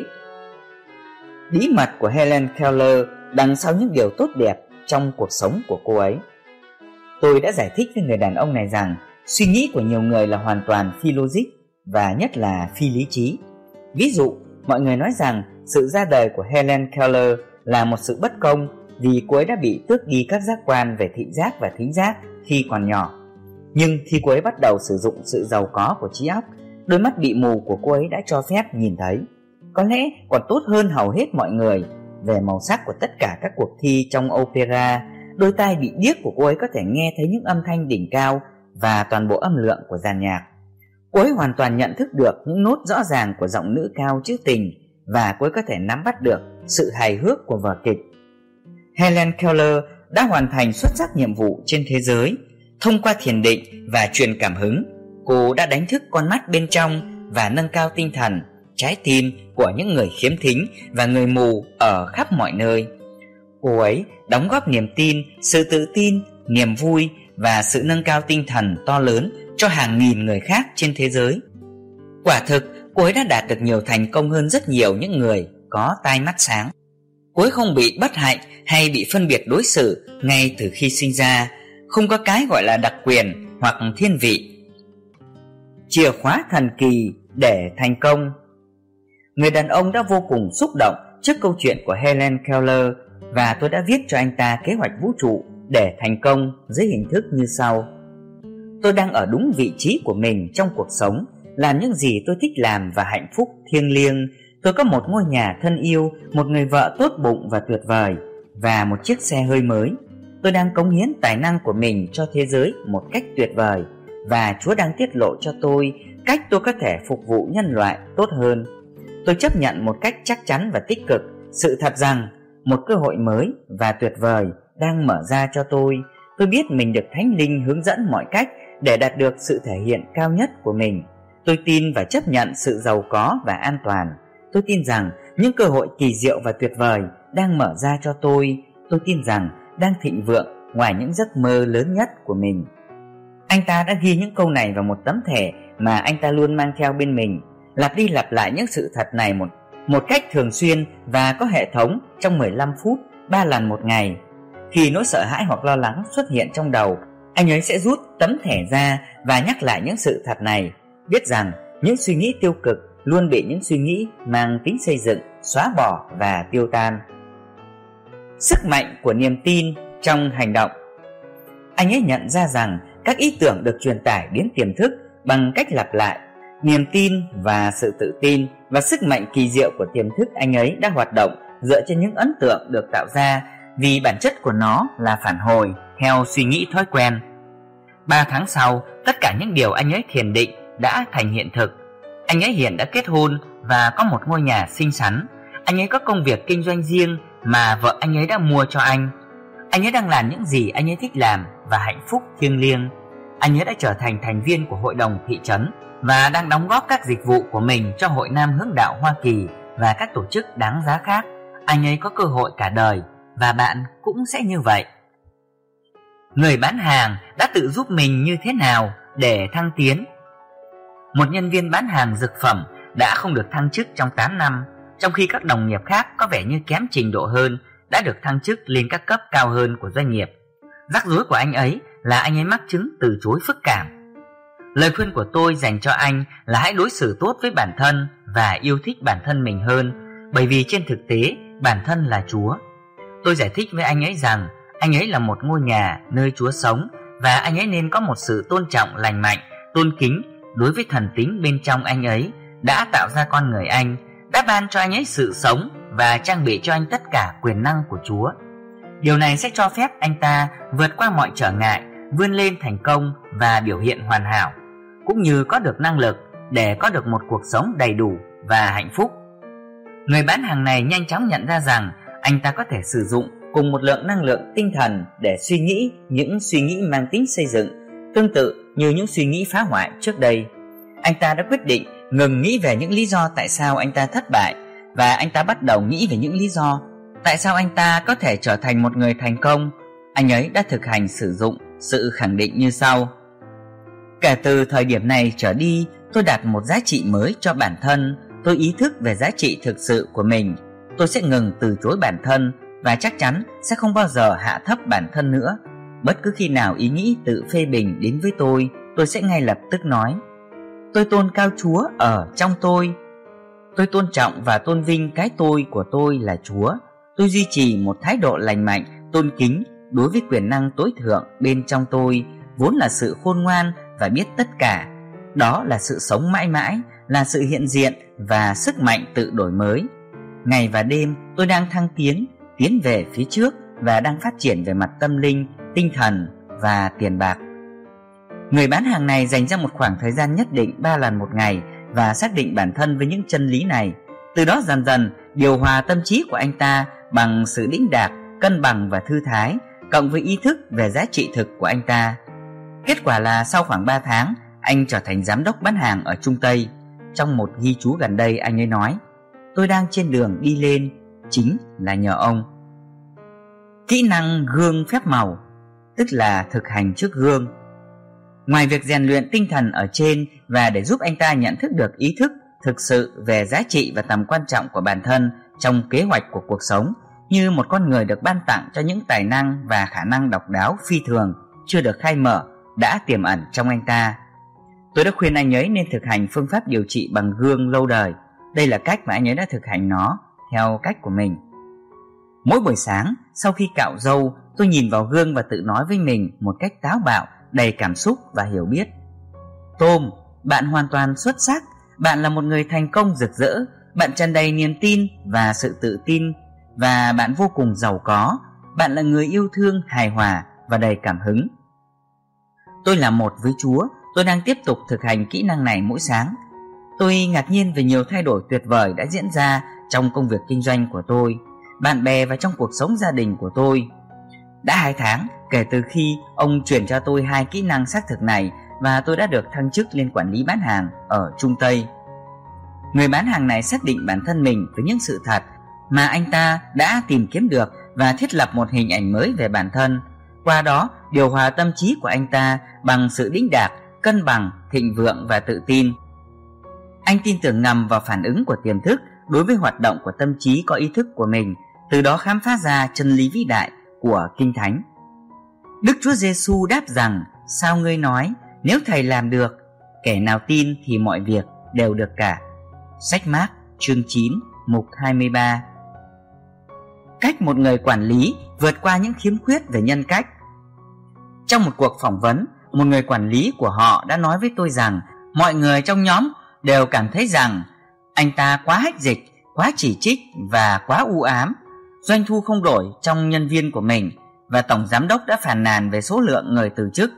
Bí mật của Helen Keller đằng sau những điều tốt đẹp trong cuộc sống của cô ấy. Tôi đã giải thích với người đàn ông này rằng suy nghĩ của nhiều người là hoàn toàn phi logic và nhất là phi lý trí. Ví dụ, mọi người nói rằng sự ra đời của Helen Keller là một sự bất công vì cô ấy đã bị tước đi các giác quan về thị giác và thính giác khi còn nhỏ. Nhưng khi cô ấy bắt đầu sử dụng sự giàu có của trí óc, đôi mắt bị mù của cô ấy đã cho phép nhìn thấy, có lẽ còn tốt hơn hầu hết mọi người, về màu sắc của tất cả các cuộc thi trong opera. Đôi tai bị điếc của cô ấy có thể nghe thấy những âm thanh đỉnh cao và toàn bộ âm lượng của dàn nhạc. Cô ấy hoàn toàn nhận thức được những nốt rõ ràng của giọng nữ cao trữ tình, và cô ấy có thể nắm bắt được sự hài hước của vở kịch. Helen Keller đã hoàn thành xuất sắc nhiệm vụ trên thế giới. Thông qua thiền định và truyền cảm hứng, cô đã đánh thức con mắt bên trong và nâng cao tinh thần, trái tim của những người khiếm thính và người mù ở khắp mọi nơi. Cô ấy đóng góp niềm tin, sự tự tin, niềm vui và sự nâng cao tinh thần to lớn cho hàng nghìn người khác trên thế giới. Quả thực, cô ấy đã đạt được nhiều thành công hơn rất nhiều những người có tai mắt sáng. Cô ấy không bị bất hạnh hay bị phân biệt đối xử ngay từ khi sinh ra. Không có cái gọi là đặc quyền hoặc thiên vị. Chìa khóa thần kỳ để thành công. Người đàn ông đã vô cùng xúc động trước câu chuyện của Helen Keller, và tôi đã viết cho anh ta kế hoạch vũ trụ để thành công dưới hình thức như sau. Tôi đang ở đúng vị trí của mình trong cuộc sống làm những gì tôi thích làm và hạnh phúc thiêng liêng. Tôi có một ngôi nhà thân yêu, một người vợ tốt bụng và tuyệt vời, và một chiếc xe hơi mới. Tôi đang cống hiến tài năng của mình cho thế giới một cách tuyệt vời, và Chúa đang tiết lộ cho tôi cách tôi có thể phục vụ nhân loại tốt hơn. Tôi chấp nhận một cách chắc chắn và tích cực sự thật rằng một cơ hội mới và tuyệt vời đang mở ra cho tôi. Tôi biết mình được Thánh Linh hướng dẫn mọi cách để đạt được sự thể hiện cao nhất của mình. Tôi tin và chấp nhận sự giàu có và an toàn. Tôi tin rằng những cơ hội kỳ diệu và tuyệt vời đang mở ra cho tôi. Tôi tin rằng đang thịnh vượng ngoài những giấc mơ lớn nhất của mình. Anh ta đã ghi những câu này vào một tấm thẻ mà anh ta luôn mang theo bên mình, lặp đi lặp lại những sự thật này một, một cách thường xuyên và có hệ thống trong mười lăm phút, ba lần một ngày. Khi nỗi sợ hãi hoặc lo lắng xuất hiện trong đầu, anh ấy sẽ rút tấm thẻ ra và nhắc lại những sự thật này, viết rằng những suy nghĩ tiêu cực luôn bị những suy nghĩ mang tính xây dựng xóa bỏ và tiêu tan. Sức mạnh của niềm tin trong hành động. Anh ấy nhận ra rằng các ý tưởng được truyền tải đến tiềm thức bằng cách lặp lại. Niềm tin và sự tự tin và sức mạnh kỳ diệu của tiềm thức anh ấy đã hoạt động dựa trên những ấn tượng được tạo ra, vì bản chất của nó là phản hồi theo suy nghĩ thói quen. Ba tháng sau, tất cả những điều anh ấy thiền định đã thành hiện thực. Anh ấy hiện đã kết hôn và có một ngôi nhà xinh xắn. Anh ấy có công việc kinh doanh riêng mà vợ anh ấy đã mua cho anh. Anh ấy đang làm những gì anh ấy thích làm và hạnh phúc thiêng liêng. Anh ấy đã trở thành thành viên của hội đồng thị trấn và đang đóng góp các dịch vụ của mình cho Hội Nam Hướng Đạo Hoa Kỳ và các tổ chức đáng giá khác. Anh ấy có cơ hội cả đời, và bạn cũng sẽ như vậy. Người bán hàng đã tự giúp mình như thế nào để thăng tiến? Một nhân viên bán hàng dược phẩm đã không được thăng chức trong tám năm, trong khi các đồng nghiệp khác có vẻ như kém trình độ hơn đã được thăng chức lên các cấp cao hơn của doanh nghiệp. Rắc rối của anh ấy là anh ấy mắc chứng từ chối phức cảm. Lời khuyên của tôi dành cho anh là hãy đối xử tốt với bản thân và yêu thích bản thân mình hơn, bởi vì trên thực tế bản thân là Chúa. Tôi giải thích với anh ấy rằng anh ấy là một ngôi nhà nơi Chúa sống, và anh ấy nên có một sự tôn trọng lành mạnh, tôn kính đối với thần tính bên trong anh ấy đã tạo ra con người anh, đã ban cho anh ấy sự sống và trang bị cho anh tất cả quyền năng của Chúa. Điều này sẽ cho phép anh ta vượt qua mọi trở ngại, vươn lên thành công và biểu hiện hoàn hảo, cũng như có được năng lực để có được một cuộc sống đầy đủ và hạnh phúc. Người bán hàng này nhanh chóng nhận ra rằng anh ta có thể sử dụng cùng một lượng năng lượng tinh thần để suy nghĩ những suy nghĩ mang tính xây dựng, tương tự như những suy nghĩ phá hoại trước đây. Anh ta đã quyết định ngừng nghĩ về những lý do tại sao anh ta thất bại, và anh ta bắt đầu nghĩ về những lý do tại sao anh ta có thể trở thành một người thành công. Anh ấy đã thực hành sử dụng sự khẳng định như sau: kể từ thời điểm này trở đi, tôi đặt một giá trị mới cho bản thân. Tôi ý thức về giá trị thực sự của mình. Tôi sẽ ngừng từ chối bản thân và chắc chắn sẽ không bao giờ hạ thấp bản thân nữa. Bất cứ khi nào ý nghĩ tự phê bình đến với tôi, tôi sẽ ngay lập tức nói: tôi tôn cao Chúa ở trong tôi. Tôi tôn trọng và tôn vinh cái tôi của tôi là Chúa. Tôi duy trì một thái độ lành mạnh, tôn kính đối với quyền năng tối thượng bên trong tôi, vốn là sự khôn ngoan và biết tất cả. Đó là sự sống mãi mãi, là sự hiện diện và sức mạnh tự đổi mới. Ngày và đêm tôi đang thăng tiến, tiến về phía trước và đang phát triển về mặt tâm linh, tinh thần và tiền bạc. Người bán hàng này dành ra một khoảng thời gian nhất định ba lần một ngày và xác định bản thân với những chân lý này. Từ đó dần dần điều hòa tâm trí của anh ta bằng sự đĩnh đạc, cân bằng và thư thái, cộng với ý thức về giá trị thực của anh ta. Kết quả là sau khoảng ba tháng, anh trở thành giám đốc bán hàng ở Trung Tây. Trong một ghi chú gần đây, anh ấy nói: tôi đang trên đường đi lên, chính là nhờ ông. Kỹ năng gương phép màu, tức là thực hành trước gương. Ngoài việc rèn luyện tinh thần ở trên và để giúp anh ta nhận thức được ý thức thực sự về giá trị và tầm quan trọng của bản thân trong kế hoạch của cuộc sống, như một con người được ban tặng cho những tài năng và khả năng độc đáo phi thường chưa được khai mở đã tiềm ẩn trong anh ta. Tôi đã khuyên anh ấy nên thực hành phương pháp điều trị bằng gương lâu đời. Đây là cách mà anh ấy đã thực hành nó theo cách của mình. Mỗi buổi sáng sau khi cạo râu, tôi nhìn vào gương và tự nói với mình một cách táo bạo, đầy cảm xúc và hiểu biết: Tom, bạn hoàn toàn xuất sắc. Bạn là một người thành công rực rỡ. Bạn tràn đầy niềm tin và sự tự tin. Và bạn vô cùng giàu có. Bạn là người yêu thương, hài hòa và đầy cảm hứng. Tôi là một với Chúa. Tôi đang tiếp tục thực hành kỹ năng này mỗi sáng. Tôi ngạc nhiên về nhiều thay đổi tuyệt vời đã diễn ra trong công việc kinh doanh của tôi, bạn bè và trong cuộc sống gia đình của tôi. Đã hai tháng kể từ khi ông truyền cho tôi hai kỹ năng xác thực này và tôi đã được thăng chức lên quản lý bán hàng ở Trung Tây. Người bán hàng này xác định bản thân mình với những sự thật mà anh ta đã tìm kiếm được và thiết lập một hình ảnh mới về bản thân. Qua đó, điều hòa tâm trí của anh ta bằng sự đĩnh đạc, cân bằng, thịnh vượng và tự tin. Anh tin tưởng ngầm vào phản ứng của tiềm thức đối với hoạt động của tâm trí có ý thức của mình, từ đó khám phá ra chân lý vĩ đại của Kinh Thánh. Đức Chúa Giêsu đáp rằng: sao ngươi nói, nếu Thầy làm được, kẻ nào tin thì mọi việc đều được cả. Sách Mác chương chín mục hai mươi ba. Cách một người quản lý vượt qua những khiếm khuyết về nhân cách. Trong một cuộc phỏng vấn, một người quản lý của họ đã nói với tôi rằng mọi người trong nhóm đều cảm thấy rằng anh ta quá hách dịch, quá chỉ trích và quá u ám. Doanh thu không đổi trong nhân viên của mình và tổng giám đốc đã phàn nàn về số lượng người từ chức.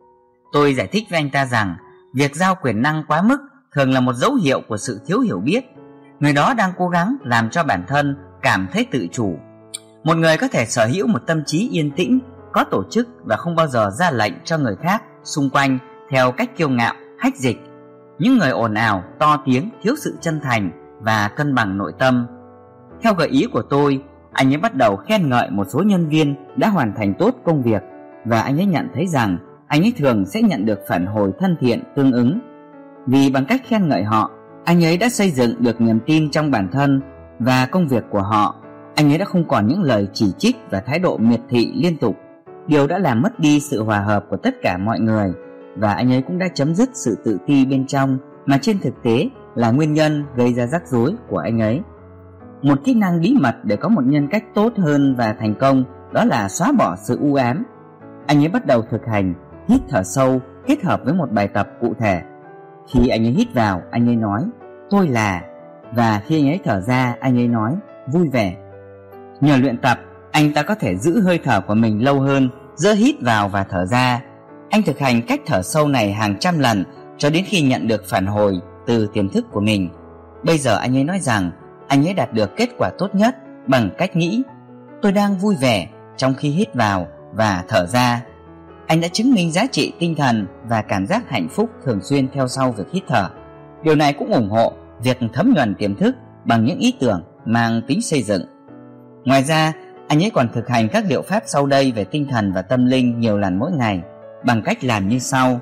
Tôi giải thích với anh ta rằng việc giao quyền năng quá mức thường là một dấu hiệu của sự thiếu hiểu biết. Người đó đang cố gắng làm cho bản thân cảm thấy tự chủ. Một người có thể sở hữu một tâm trí yên tĩnh, có tổ chức và không bao giờ ra lệnh cho người khác xung quanh theo cách kiêu ngạo, hách dịch. Những người ồn ào, to tiếng, thiếu sự chân thành và cân bằng nội tâm. Theo gợi ý của tôi, anh ấy bắt đầu khen ngợi một số nhân viên đã hoàn thành tốt công việc, và anh ấy nhận thấy rằng anh ấy thường sẽ nhận được phản hồi thân thiện tương ứng. Vì bằng cách khen ngợi họ, anh ấy đã xây dựng được niềm tin trong bản thân và công việc của họ. Anh ấy đã không còn những lời chỉ trích và thái độ miệt thị liên tục. Điều đã làm mất đi sự hòa hợp của tất cả mọi người, và anh ấy cũng đã chấm dứt sự tự ti bên trong mà trên thực tế là nguyên nhân gây ra rắc rối của anh ấy. Một kỹ năng bí mật để có một nhân cách tốt hơn và thành công đó là xóa bỏ sự u ám. Anh ấy bắt đầu thực hành hít thở sâu kết hợp với một bài tập cụ thể. Khi anh ấy hít vào, anh ấy nói tôi là, và khi anh ấy thở ra, anh ấy nói vui vẻ. Nhờ luyện tập, anh ta có thể giữ hơi thở của mình lâu hơn giữa hít vào và thở ra. Anh thực hành cách thở sâu này hàng trăm lần cho đến khi nhận được phản hồi từ tiềm thức của mình. Bây giờ anh ấy nói rằng anh ấy đạt được kết quả tốt nhất bằng cách nghĩ tôi đang vui vẻ trong khi hít vào và thở ra. Anh đã chứng minh giá trị tinh thần và cảm giác hạnh phúc thường xuyên theo sau việc hít thở. Điều này cũng ủng hộ việc thấm nhuần tiềm thức bằng những ý tưởng mang tính xây dựng. Ngoài ra, anh ấy còn thực hành các liệu pháp sau đây về tinh thần và tâm linh nhiều lần mỗi ngày bằng cách làm như sau.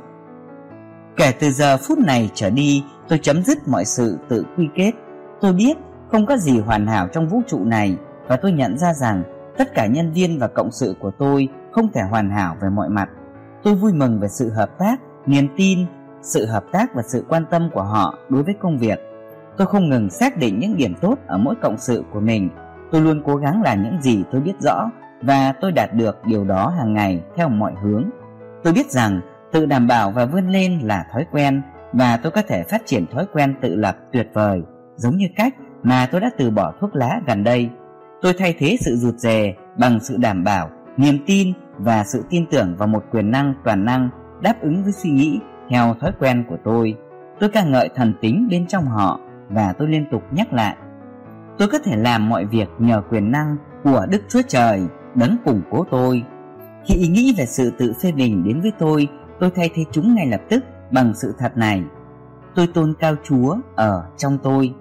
Kể từ giờ phút này trở đi, tôi chấm dứt mọi sự tự quy kết. Tôi biết không có gì hoàn hảo trong vũ trụ này, và tôi nhận ra rằng tất cả nhân viên và cộng sự của tôi không thể hoàn hảo về mọi mặt. Tôi vui mừng về sự hợp tác, niềm tin, sự hợp tác và sự quan tâm của họ đối với công việc. Tôi không ngừng xác định những điểm tốt ở mỗi cộng sự của mình. Tôi luôn cố gắng làm những gì tôi biết rõ, và tôi đạt được điều đó hàng ngày theo mọi hướng. Tôi biết rằng tự đảm bảo và vươn lên là thói quen, và tôi có thể phát triển thói quen tự lập tuyệt vời, giống như cách mà tôi đã từ bỏ thuốc lá gần đây. Tôi thay thế sự rụt rè bằng sự đảm bảo, niềm tin và sự tin tưởng vào một quyền năng toàn năng đáp ứng với suy nghĩ theo thói quen của tôi. Tôi ca ngợi thần tính bên trong họ, và tôi liên tục nhắc lại tôi có thể làm mọi việc nhờ quyền năng của Đức Chúa Trời đấng củng cố tôi. Khi ý nghĩ về sự tự phê bình đến với tôi, tôi thay thế chúng ngay lập tức bằng sự thật này: tôi tôn cao Chúa ở trong tôi.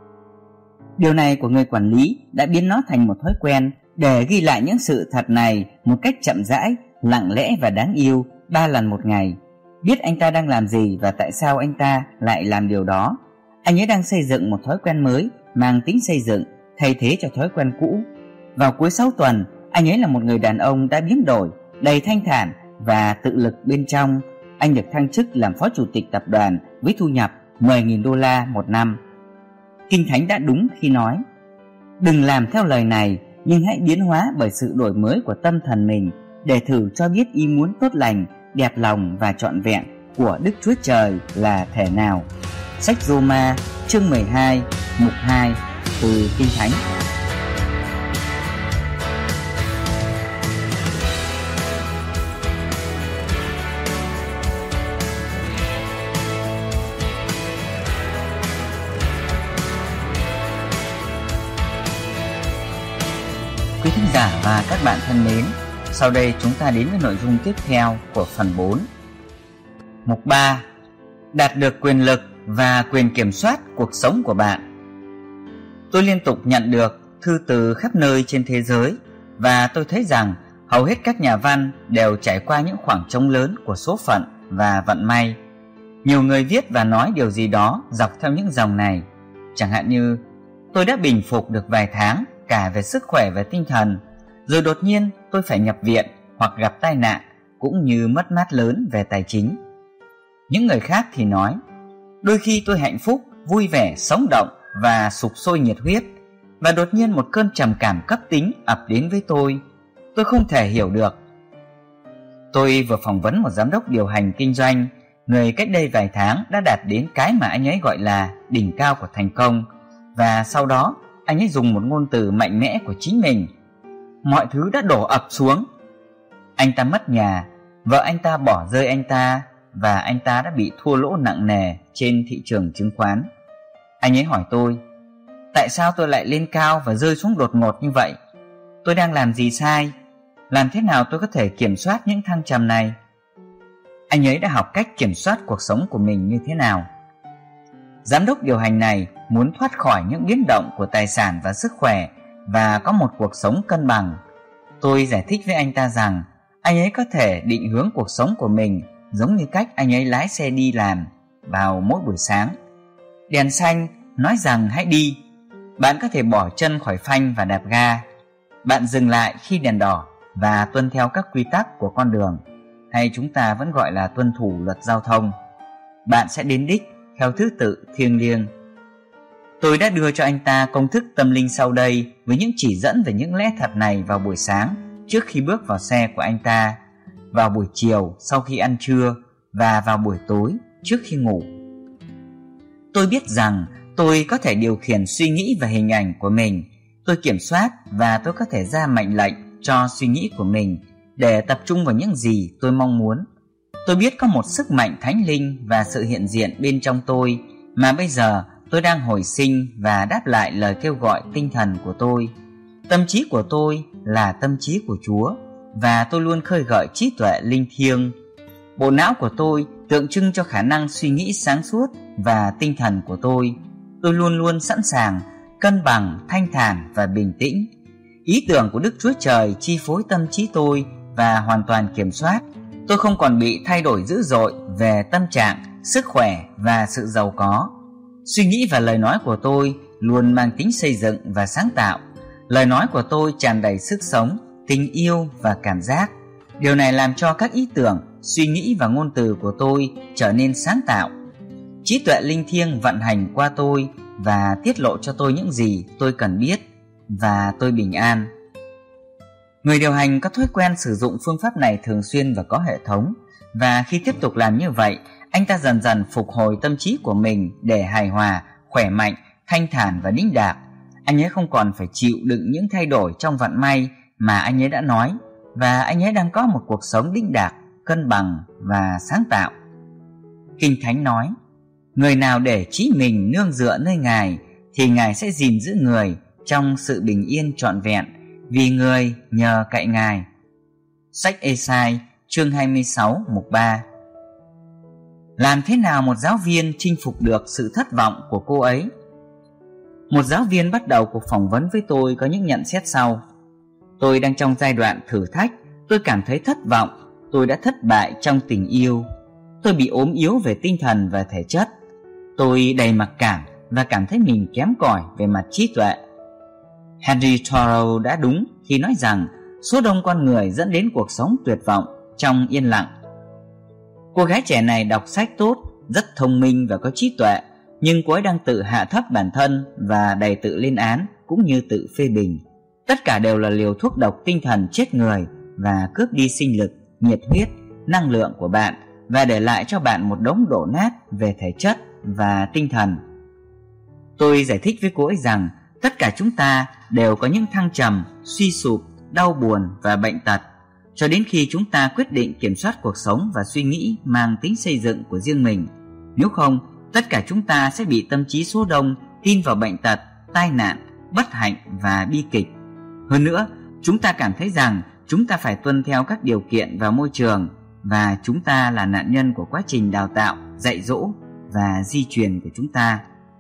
Điều này của người quản lý đã biến nó thành một thói quen để ghi lại những sự thật này một cách chậm rãi, lặng lẽ và đáng yêu ba lần một ngày. Biết anh ta đang làm gì và tại sao anh ta lại làm điều đó. Anh ấy đang xây dựng một thói quen mới mang tính xây dựng thay thế cho thói quen cũ. Vào cuối sáu tuần, anh ấy là một người đàn ông đã biến đổi, đầy thanh thản và tự lực bên trong. Anh được thăng chức làm phó chủ tịch tập đoàn với thu nhập mười nghìn đô la một năm. Kinh Thánh đã đúng khi nói: đừng làm theo lời này, nhưng hãy biến hóa bởi sự đổi mới của tâm thần mình, để thử cho biết ý muốn tốt lành, đẹp lòng và trọn vẹn của Đức Chúa Trời là thể nào? Sách Rô-ma chương mười hai mục hai từ Kinh Thánh. Quý thính giả và các bạn thân mến, sau đây chúng ta đến với nội dung tiếp theo của phần bốn. Mục ba. Đạt được quyền lực và quyền kiểm soát cuộc sống của bạn. Tôi liên tục nhận được thư từ khắp nơi trên thế giới, và tôi thấy rằng hầu hết các nhà văn đều trải qua những khoảng trống lớn của số phận và vận may. Nhiều người viết và nói điều gì đó dọc theo những dòng này, chẳng hạn như: tôi đã bình phục được vài tháng cả về sức khỏe và tinh thần, rồi đột nhiên tôi phải nhập viện hoặc gặp tai nạn, cũng như mất mát lớn về tài chính. Những người khác thì nói: đôi khi tôi hạnh phúc, vui vẻ, sống động và sục sôi nhiệt huyết, và đột nhiên một cơn trầm cảm cấp tính ập đến với tôi. Tôi không thể hiểu được. Tôi vừa phỏng vấn một giám đốc điều hành kinh doanh, người cách đây vài tháng đã đạt đến cái mà anh ấy gọi là đỉnh cao của thành công, và sau đó anh ấy dùng một ngôn từ mạnh mẽ của chính mình. Mọi thứ đã đổ ập xuống. Anh ta mất nhà, vợ anh ta bỏ rơi anh ta, và anh ta đã bị thua lỗ nặng nề trên thị trường chứng khoán. Anh ấy hỏi tôi: tại sao tôi lại lên cao và rơi xuống đột ngột như vậy? Tôi đang làm gì sai? Làm thế nào tôi có thể kiểm soát những thăng trầm này? Anh ấy đã học cách kiểm soát cuộc sống của mình như thế nào. Giám đốc điều hành này muốn thoát khỏi những biến động của tài sản và sức khỏe và có một cuộc sống cân bằng. Tôi giải thích với anh ta rằng anh ấy có thể định hướng cuộc sống của mình giống như cách anh ấy lái xe đi làm vào mỗi buổi sáng. Đèn xanh nói rằng hãy đi. Bạn có thể bỏ chân khỏi phanh và đạp ga. Bạn dừng lại khi đèn đỏ và tuân theo các quy tắc của con đường, hay chúng ta vẫn gọi là tuân thủ luật giao thông. Bạn sẽ đến đích theo thứ tự thiêng liêng. Tôi đã đưa cho anh ta công thức tâm linh sau đây với những chỉ dẫn về những lẽ thật này vào buổi sáng trước khi bước vào xe của anh ta, vào buổi chiều sau khi ăn trưa, và vào buổi tối trước khi ngủ. Tôi biết rằng tôi có thể điều khiển suy nghĩ và hình ảnh của mình. Tôi kiểm soát và tôi có thể ra mệnh lệnh cho suy nghĩ của mình để tập trung vào những gì tôi mong muốn. Tôi biết có một sức mạnh thánh linh và sự hiện diện bên trong tôi mà bây giờ tôi đang hồi sinh và đáp lại lời kêu gọi tinh thần của tôi. Tâm trí của tôi là tâm trí của Chúa, và tôi luôn khơi gợi trí tuệ linh thiêng. Bộ não của tôi tượng trưng cho khả năng suy nghĩ sáng suốt, và tinh thần của tôi, tôi luôn luôn sẵn sàng, cân bằng, thanh thản và bình tĩnh. Ý tưởng của Đức Chúa Trời chi phối tâm trí tôi và hoàn toàn kiểm soát. Tôi không còn bị thay đổi dữ dội về tâm trạng, sức khỏe và sự giàu có. Suy nghĩ và lời nói của tôi luôn mang tính xây dựng và sáng tạo. Lời nói của tôi tràn đầy sức sống, tình yêu và cảm giác. Điều này làm cho các ý tưởng, suy nghĩ và ngôn từ của tôi trở nên sáng tạo. Trí tuệ linh thiêng vận hành qua tôi và tiết lộ cho tôi những gì tôi cần biết, và tôi bình an. Người điều hành có thói quen sử dụng phương pháp này thường xuyên và có hệ thống, và khi tiếp tục làm như vậy, anh ta dần dần phục hồi tâm trí của mình để hài hòa, khỏe mạnh, thanh thản và đĩnh đạc. Anh ấy không còn phải chịu đựng những thay đổi trong vận may mà anh ấy đã nói, và anh ấy đang có một cuộc sống đĩnh đạc, cân bằng và sáng tạo. Kinh Thánh nói: người nào để trí mình nương dựa nơi Ngài thì Ngài sẽ gìn giữ người trong sự bình yên trọn vẹn, vì người nhờ cậy Ngài. Sách Ê-sai chương hai mươi sáu mục ba. Làm thế nào một giáo viên chinh phục được sự thất vọng của cô ấy? Một giáo viên bắt đầu cuộc phỏng vấn với tôi có những nhận xét sau: tôi đang trong giai đoạn thử thách, tôi cảm thấy thất vọng, tôi đã thất bại trong tình yêu, tôi bị ốm yếu về tinh thần và thể chất, tôi đầy mặc cảm và cảm thấy mình kém cỏi về mặt trí tuệ. Henry Thoreau đã đúng khi nói rằng số đông con người dẫn đến cuộc sống tuyệt vọng trong yên lặng. Cô gái trẻ này đọc sách tốt, rất thông minh và có trí tuệ, nhưng cô ấy đang tự hạ thấp bản thân và đầy tự lên án cũng như tự phê bình. Tất cả đều là liều thuốc độc tinh thần chết người và cướp đi sinh lực, nhiệt huyết, năng lượng của bạn và để lại cho bạn một đống đổ nát về thể chất và tinh thần. Tôi giải thích với cô ấy rằng tất cả chúng ta đều có những thăng trầm, suy sụp, đau buồn và bệnh tật, cho đến khi chúng ta quyết định kiểm soát cuộc sống và suy nghĩ mang tính xây dựng của riêng mình. Nếu không, tất cả chúng ta sẽ bị tâm trí số đông tin vào bệnh tật, tai nạn, bất hạnh và bi kịch. Hơn nữa, chúng ta cảm thấy rằng chúng ta phải tuân theo các điều kiện và môi trường, và chúng ta là nạn nhân của quá trình đào tạo, dạy dỗ và di truyền của chúng ta.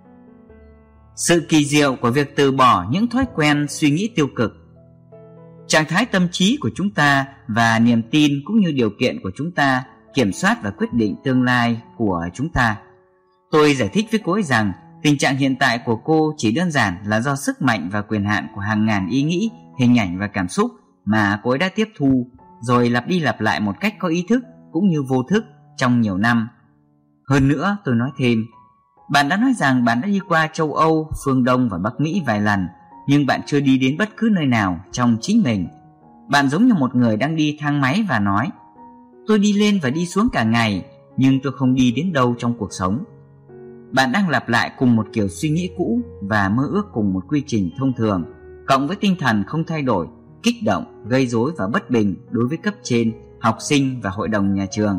Sự kỳ diệu của việc từ bỏ những thói quen suy nghĩ tiêu cực. Trạng thái tâm trí của chúng ta và niềm tin cũng như điều kiện của chúng ta kiểm soát và quyết định tương lai của chúng ta. Tôi giải thích với cô ấy rằng tình trạng hiện tại của cô chỉ đơn giản là do sức mạnh và quyền hạn của hàng ngàn ý nghĩ, hình ảnh và cảm xúc mà cô ấy đã tiếp thu, rồi lặp đi lặp lại một cách có ý thức cũng như vô thức trong nhiều năm. Hơn nữa, tôi nói thêm, bạn đã nói rằng bạn đã đi qua châu Âu, phương Đông và Bắc Mỹ vài lần, nhưng bạn chưa đi đến bất cứ nơi nào trong chính mình. Bạn giống như một người đang đi thang máy và nói, tôi đi lên và đi xuống cả ngày, nhưng tôi không đi đến đâu trong cuộc sống. Bạn đang lặp lại cùng một kiểu suy nghĩ cũ và mơ ước cùng một quy trình thông thường, cộng với tinh thần không thay đổi, kích động, gây rối và bất bình đối với cấp trên, học sinh và hội đồng nhà trường.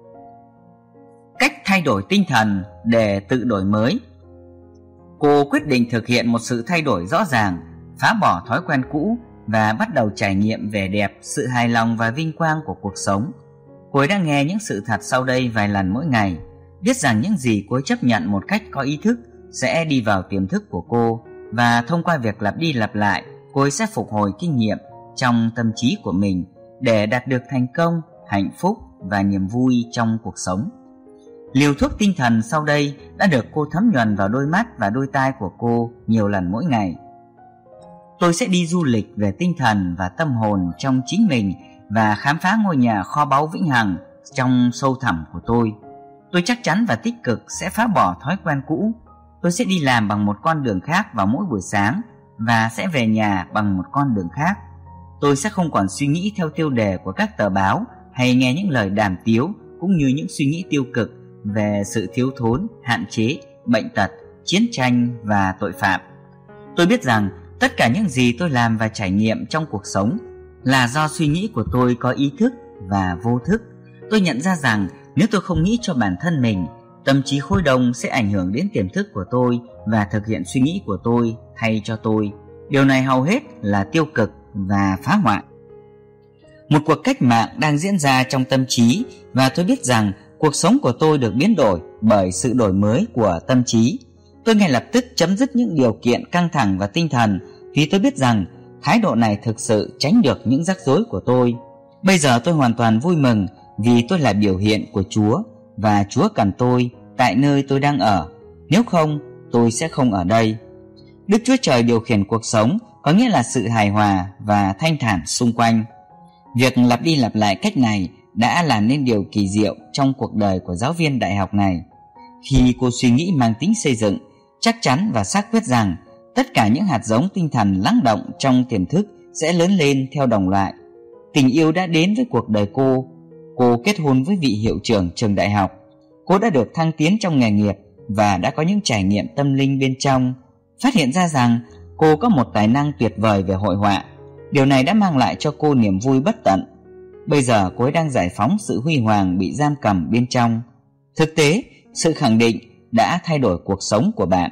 Cách thay đổi tinh thần để tự đổi mới. Cô quyết định thực hiện một sự thay đổi rõ ràng, phá bỏ thói quen cũ và bắt đầu trải nghiệm vẻ đẹp, sự hài lòng và vinh quang của cuộc sống. Cô ấy đã nghe những sự thật sau đây vài lần mỗi ngày, biết rằng những gì cô ấy chấp nhận một cách có ý thức sẽ đi vào tiềm thức của cô, và thông qua việc lặp đi lặp lại, cô ấy sẽ phục hồi kinh nghiệm trong tâm trí của mình để đạt được thành công, hạnh phúc và niềm vui trong cuộc sống. Liều thuốc tinh thần sau đây đã được cô thấm nhuần vào đôi mắt và đôi tai của cô nhiều lần mỗi ngày. Tôi sẽ đi du lịch về tinh thần và tâm hồn trong chính mình và khám phá ngôi nhà kho báu vĩnh hằng trong sâu thẳm của tôi. Tôi chắc chắn và tích cực sẽ phá bỏ thói quen cũ. Tôi sẽ đi làm bằng một con đường khác vào mỗi buổi sáng và sẽ về nhà bằng một con đường khác. Tôi sẽ không còn suy nghĩ theo tiêu đề của các tờ báo hay nghe những lời đàm tiếu cũng như những suy nghĩ tiêu cực về sự thiếu thốn, hạn chế, bệnh tật, chiến tranh và tội phạm. Tôi biết rằng tất cả những gì tôi làm và trải nghiệm trong cuộc sống là do suy nghĩ của tôi có ý thức và vô thức. Tôi nhận ra rằng nếu tôi không nghĩ cho bản thân mình, tâm trí khối đông sẽ ảnh hưởng đến tiềm thức của tôi và thực hiện suy nghĩ của tôi thay cho tôi. Điều này hầu hết là tiêu cực và phá hoại. Một cuộc cách mạng đang diễn ra trong tâm trí, và tôi biết rằng cuộc sống của tôi được biến đổi bởi sự đổi mới của tâm trí. Tôi ngay lập tức chấm dứt những điều kiện căng thẳng và tinh thần, vì tôi biết rằng thái độ này thực sự tránh được những rắc rối của tôi. Bây giờ tôi hoàn toàn vui mừng vì tôi là biểu hiện của Chúa, và Chúa cần tôi tại nơi tôi đang ở. Nếu không, tôi sẽ không ở đây. Đức Chúa Trời điều khiển cuộc sống có nghĩa là sự hài hòa và thanh thản xung quanh. Việc lặp đi lặp lại cách này đã làm nên điều kỳ diệu trong cuộc đời của giáo viên đại học này. Khi cô suy nghĩ mang tính xây dựng, chắc chắn và xác quyết rằng tất cả những hạt giống tinh thần lắng động trong tiềm thức sẽ lớn lên theo đồng loại. Tình yêu đã đến với cuộc đời cô. Cô kết hôn với vị hiệu trưởng trường đại học. Cô đã được thăng tiến trong nghề nghiệp và đã có những trải nghiệm tâm linh bên trong. Phát hiện ra rằng cô có một tài năng tuyệt vời về hội họa. Điều này đã mang lại cho cô niềm vui bất tận. Bây giờ cô ấy đang giải phóng sự huy hoàng bị giam cầm bên trong. Thực tế, sự khẳng định đã thay đổi cuộc sống của bạn.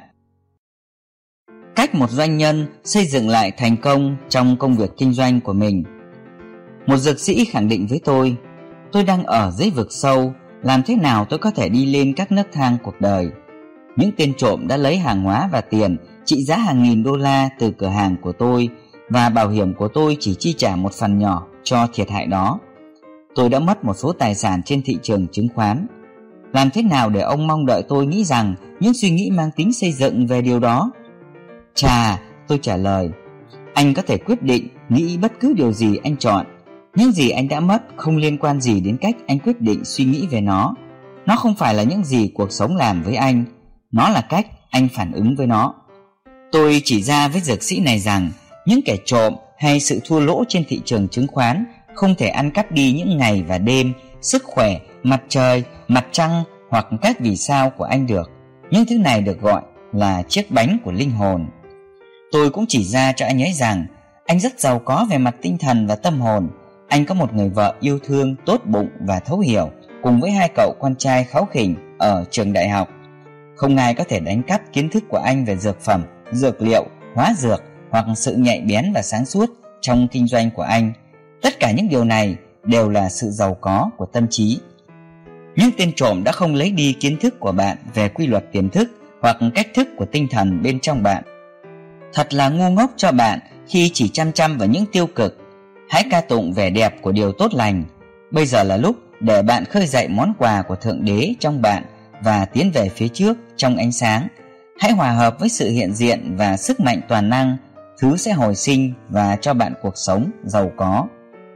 Cách một doanh nhân xây dựng lại thành công trong công việc kinh doanh của mình. Một dược sĩ khẳng định với tôi, tôi đang ở dưới vực sâu, làm thế nào tôi có thể đi lên các nấc thang cuộc đời. Những tên trộm đã lấy hàng hóa và tiền trị giá hàng nghìn đô la từ cửa hàng của tôi, và bảo hiểm của tôi chỉ chi trả một phần nhỏ cho thiệt hại đó. Tôi đã mất một số tài sản trên thị trường chứng khoán. Làm thế nào để ông mong đợi tôi nghĩ rằng những suy nghĩ mang tính xây dựng về điều đó? Chà, tôi trả lời, anh có thể quyết định nghĩ bất cứ điều gì anh chọn. Những gì anh đã mất không liên quan gì đến cách anh quyết định suy nghĩ về nó. Nó không phải là những gì cuộc sống làm với anh, nó là cách anh phản ứng với nó. Tôi chỉ ra với dược sĩ này rằng những kẻ trộm hay sự thua lỗ trên thị trường chứng khoán không thể ăn cắp đi những ngày và đêm, sức khỏe mặt trời, mặt trăng hoặc các vì sao của anh được. Những thứ này được gọi là chiếc bánh của linh hồn. Tôi cũng chỉ ra cho anh ấy rằng anh rất giàu có về mặt tinh thần và tâm hồn. Anh có một người vợ yêu thương, tốt bụng và thấu hiểu, cùng với hai cậu con trai kháu khỉnh ở trường đại học. Không ai có thể đánh cắp kiến thức của anh về dược phẩm, dược liệu, hóa dược hoặc sự nhạy bén và sáng suốt trong kinh doanh của anh. Tất cả những điều này đều là sự giàu có của tâm trí. Những tên trộm đã không lấy đi kiến thức của bạn về quy luật tiềm thức hoặc cách thức của tinh thần bên trong bạn. Thật là ngu ngốc cho bạn khi chỉ chăm chăm vào những tiêu cực. Hãy ca tụng vẻ đẹp của điều tốt lành. Bây giờ là lúc để bạn khơi dậy món quà của Thượng Đế trong bạn và tiến về phía trước trong ánh sáng. Hãy hòa hợp với sự hiện diện và sức mạnh toàn năng, thứ sẽ hồi sinh và cho bạn cuộc sống giàu có.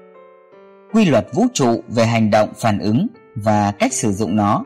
Quy luật vũ trụ về hành động phản ứng và cách sử dụng nó.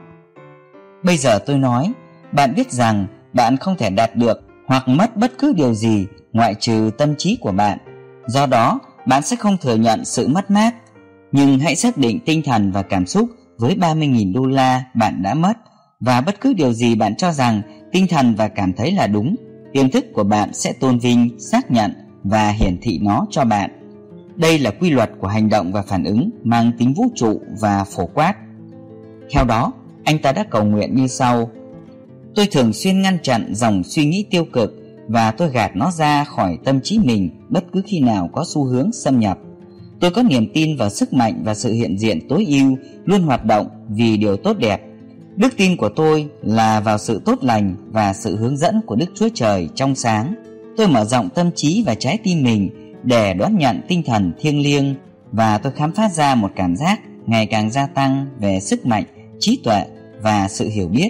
Bây giờ tôi nói, bạn biết rằng bạn không thể đạt được hoặc mất bất cứ điều gì ngoại trừ tâm trí của bạn. Do đó, bạn sẽ không thừa nhận sự mất mát. Nhưng hãy xác định tinh thần và cảm xúc với ba mươi nghìn đô la bạn đã mất, và bất cứ điều gì bạn cho rằng tinh thần và cảm thấy là đúng, tiềm thức của bạn sẽ tôn vinh, xác nhận và hiển thị nó cho bạn. Đây là quy luật của hành động và phản ứng mang tính vũ trụ và phổ quát. Theo đó, anh ta đã cầu nguyện như sau: tôi thường xuyên ngăn chặn dòng suy nghĩ tiêu cực và tôi gạt nó ra khỏi tâm trí mình bất cứ khi nào có xu hướng xâm nhập. Tôi có niềm tin vào sức mạnh và sự hiện diện tối ưu luôn hoạt động vì điều tốt đẹp. Đức tin của tôi là vào sự tốt lành và sự hướng dẫn của Đức Chúa Trời trong sáng. Tôi mở rộng tâm trí và trái tim mình để đón nhận tinh thần thiêng liêng, và tôi khám phá ra một cảm giác ngày càng gia tăng về sức mạnh, trí tuệ và sự hiểu biết.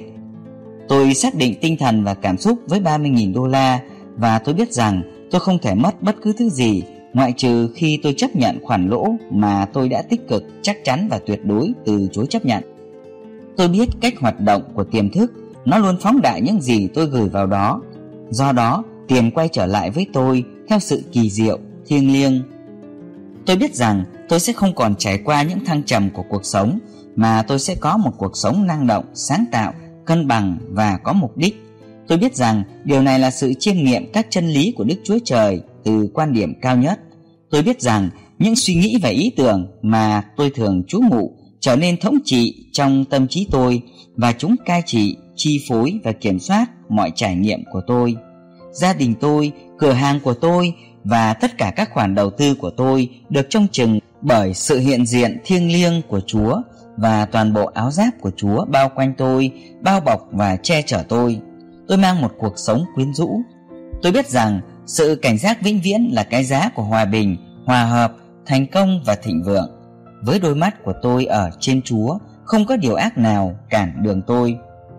Tôi xác định tinh thần và cảm xúc với ba mươi nghìn đô la, và tôi biết rằng tôi không thể mất bất cứ thứ gì ngoại trừ khi tôi chấp nhận khoản lỗ mà tôi đã tích cực, chắc chắn và tuyệt đối từ chối chấp nhận. Tôi biết cách hoạt động của tiềm thức, nó luôn phóng đại những gì tôi gửi vào đó. Do đó, tiền quay trở lại với tôi theo sự kỳ diệu, thiêng liêng. Tôi biết rằng tôi sẽ không còn trải qua những thăng trầm của cuộc sống, mà tôi sẽ có một cuộc sống năng động, sáng tạo, cân bằng và có mục đích. Tôi biết rằng điều này là sự chiêm nghiệm các chân lý của Đức Chúa Trời từ quan điểm cao nhất. Tôi biết rằng những suy nghĩ và ý tưởng mà tôi thường trú ngụ trở nên thống trị trong tâm trí tôi, và chúng cai trị, chi phối và kiểm soát mọi trải nghiệm của tôi. Gia đình tôi, cửa hàng của tôi và tất cả các khoản đầu tư của tôi được trông chừng bởi sự hiện diện thiêng liêng của Chúa, và toàn bộ áo giáp của Chúa bao quanh tôi, bao bọc và che chở tôi. Tôi mang một cuộc sống quyến rũ. Tôi biết rằng sự cảnh giác vĩnh viễn là cái giá của hòa bình, hòa hợp, thành công và thịnh vượng. Với đôi mắt của tôi ở trên Chúa, không có điều ác nào cản đường tôi.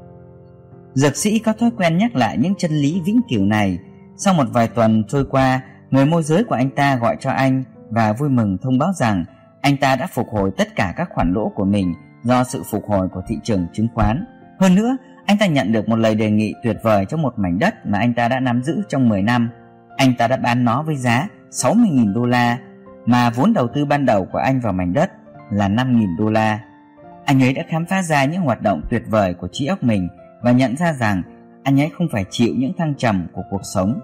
Dược sĩ có thói quen nhắc lại những chân lý vĩnh cửu này. Sau một vài tuần trôi qua, người môi giới của anh ta gọi cho anh và vui mừng thông báo rằng anh ta đã phục hồi tất cả các khoản lỗ của mình do sự phục hồi của thị trường chứng khoán. Hơn nữa, anh ta nhận được một lời đề nghị tuyệt vời cho một mảnh đất mà anh ta đã nắm giữ trong mười năm. Anh ta đã bán nó với giá sáu mươi nghìn đô la, mà vốn đầu tư ban đầu của anh vào mảnh đất là năm nghìn đô la. Anh ấy đã khám phá ra những hoạt động tuyệt vời của trí óc mình và nhận ra rằng anh ấy không phải chịu những thăng trầm của cuộc sống.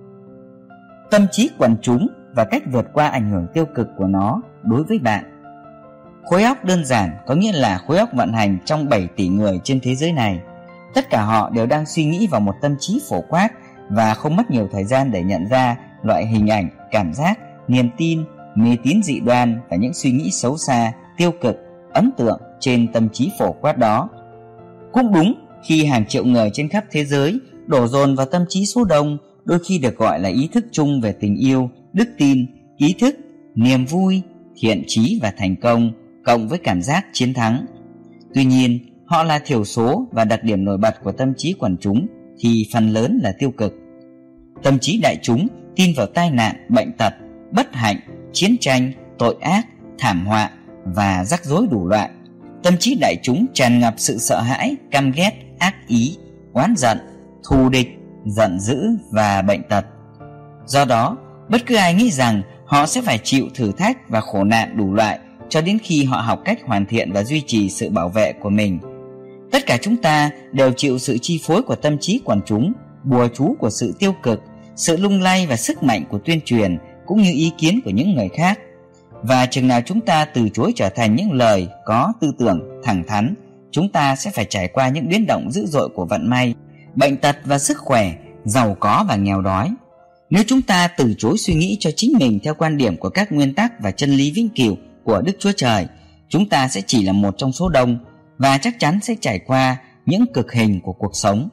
Tâm trí quần chúng và cách vượt qua ảnh hưởng tiêu cực của nó đối với bạn. Khối óc đơn giản có nghĩa là khối óc vận hành trong bảy tỷ người trên thế giới này. Tất cả họ đều đang suy nghĩ vào một tâm trí phổ quát và không mất nhiều thời gian để nhận ra loại hình ảnh, cảm giác, niềm tin, mê tín dị đoan và những suy nghĩ xấu xa, tiêu cực, ấn tượng trên tâm trí phổ quát đó. Cũng đúng, khi hàng triệu người trên khắp thế giới đổ dồn vào tâm trí số đông, đôi khi được gọi là ý thức chung về tình yêu, đức tin, ý thức, niềm vui, thiện chí và thành công, cộng với cảm giác chiến thắng. Tuy nhiên, họ là thiểu số, và đặc điểm nổi bật của tâm trí quần chúng thì phần lớn là tiêu cực. Tâm trí đại chúng tin vào tai nạn, bệnh tật, bất hạnh, chiến tranh, tội ác, thảm họa và rắc rối đủ loại. Tâm trí đại chúng tràn ngập sự sợ hãi, căm ghét, ác ý, oán giận, thù địch, giận dữ và bệnh tật. Do đó, bất cứ ai nghĩ rằng họ sẽ phải chịu thử thách và khổ nạn đủ loại cho đến khi họ học cách hoàn thiện và duy trì sự bảo vệ của mình. Tất cả chúng ta đều chịu sự chi phối của tâm trí quần chúng, bùa chú của sự tiêu cực, sự lung lay và sức mạnh của tuyên truyền cũng như ý kiến của những người khác. Và chừng nào chúng ta từ chối trở thành những lời có tư tưởng thẳng thắn, chúng ta sẽ phải trải qua những biến động dữ dội của vận may, bệnh tật và sức khỏe, giàu có và nghèo đói. Nếu chúng ta từ chối suy nghĩ cho chính mình theo quan điểm của các nguyên tắc và chân lý vĩnh cửu của Đức Chúa Trời, chúng ta sẽ chỉ là một trong số đông và chắc chắn sẽ trải qua những cực hình của cuộc sống.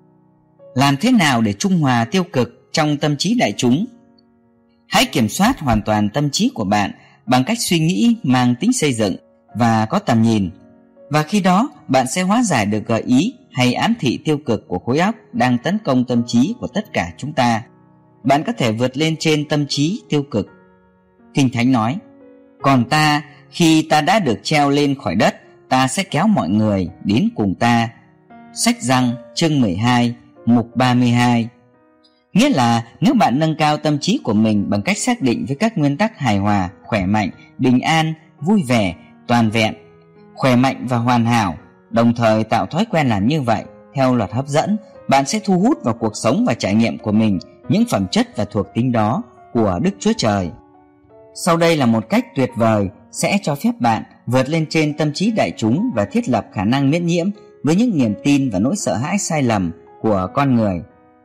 Làm thế nào để trung hòa tiêu cực trong tâm trí đại chúng? Hãy kiểm soát hoàn toàn tâm trí của bạn bằng cách suy nghĩ mang tính xây dựng và có tầm nhìn. Và khi đó, bạn sẽ hóa giải được gợi ý hay ám thị tiêu cực của khối óc đang tấn công tâm trí của tất cả chúng ta. Bạn có thể vượt lên trên tâm trí tiêu cực. Kinh Thánh nói: "Còn ta, khi ta đã được treo lên khỏi đất, ta sẽ kéo mọi người đến cùng ta." Sách Giăng chương mười hai, mục ba mươi hai. Nghĩa là nếu bạn nâng cao tâm trí của mình bằng cách xác định với các nguyên tắc hài hòa, khỏe mạnh, bình an, vui vẻ, toàn vẹn, khỏe mạnh và hoàn hảo, đồng thời tạo thói quen làm như vậy theo luật hấp dẫn, bạn sẽ thu hút vào cuộc sống và trải nghiệm của mình những phẩm chất và thuộc tính đó của Đức Chúa Trời. Sau đây là một cách tuyệt vời sẽ cho phép bạn vượt lên trên tâm trí đại chúng và thiết lập khả năng miễn nhiễm với những niềm tin và nỗi sợ hãi sai lầm của con người.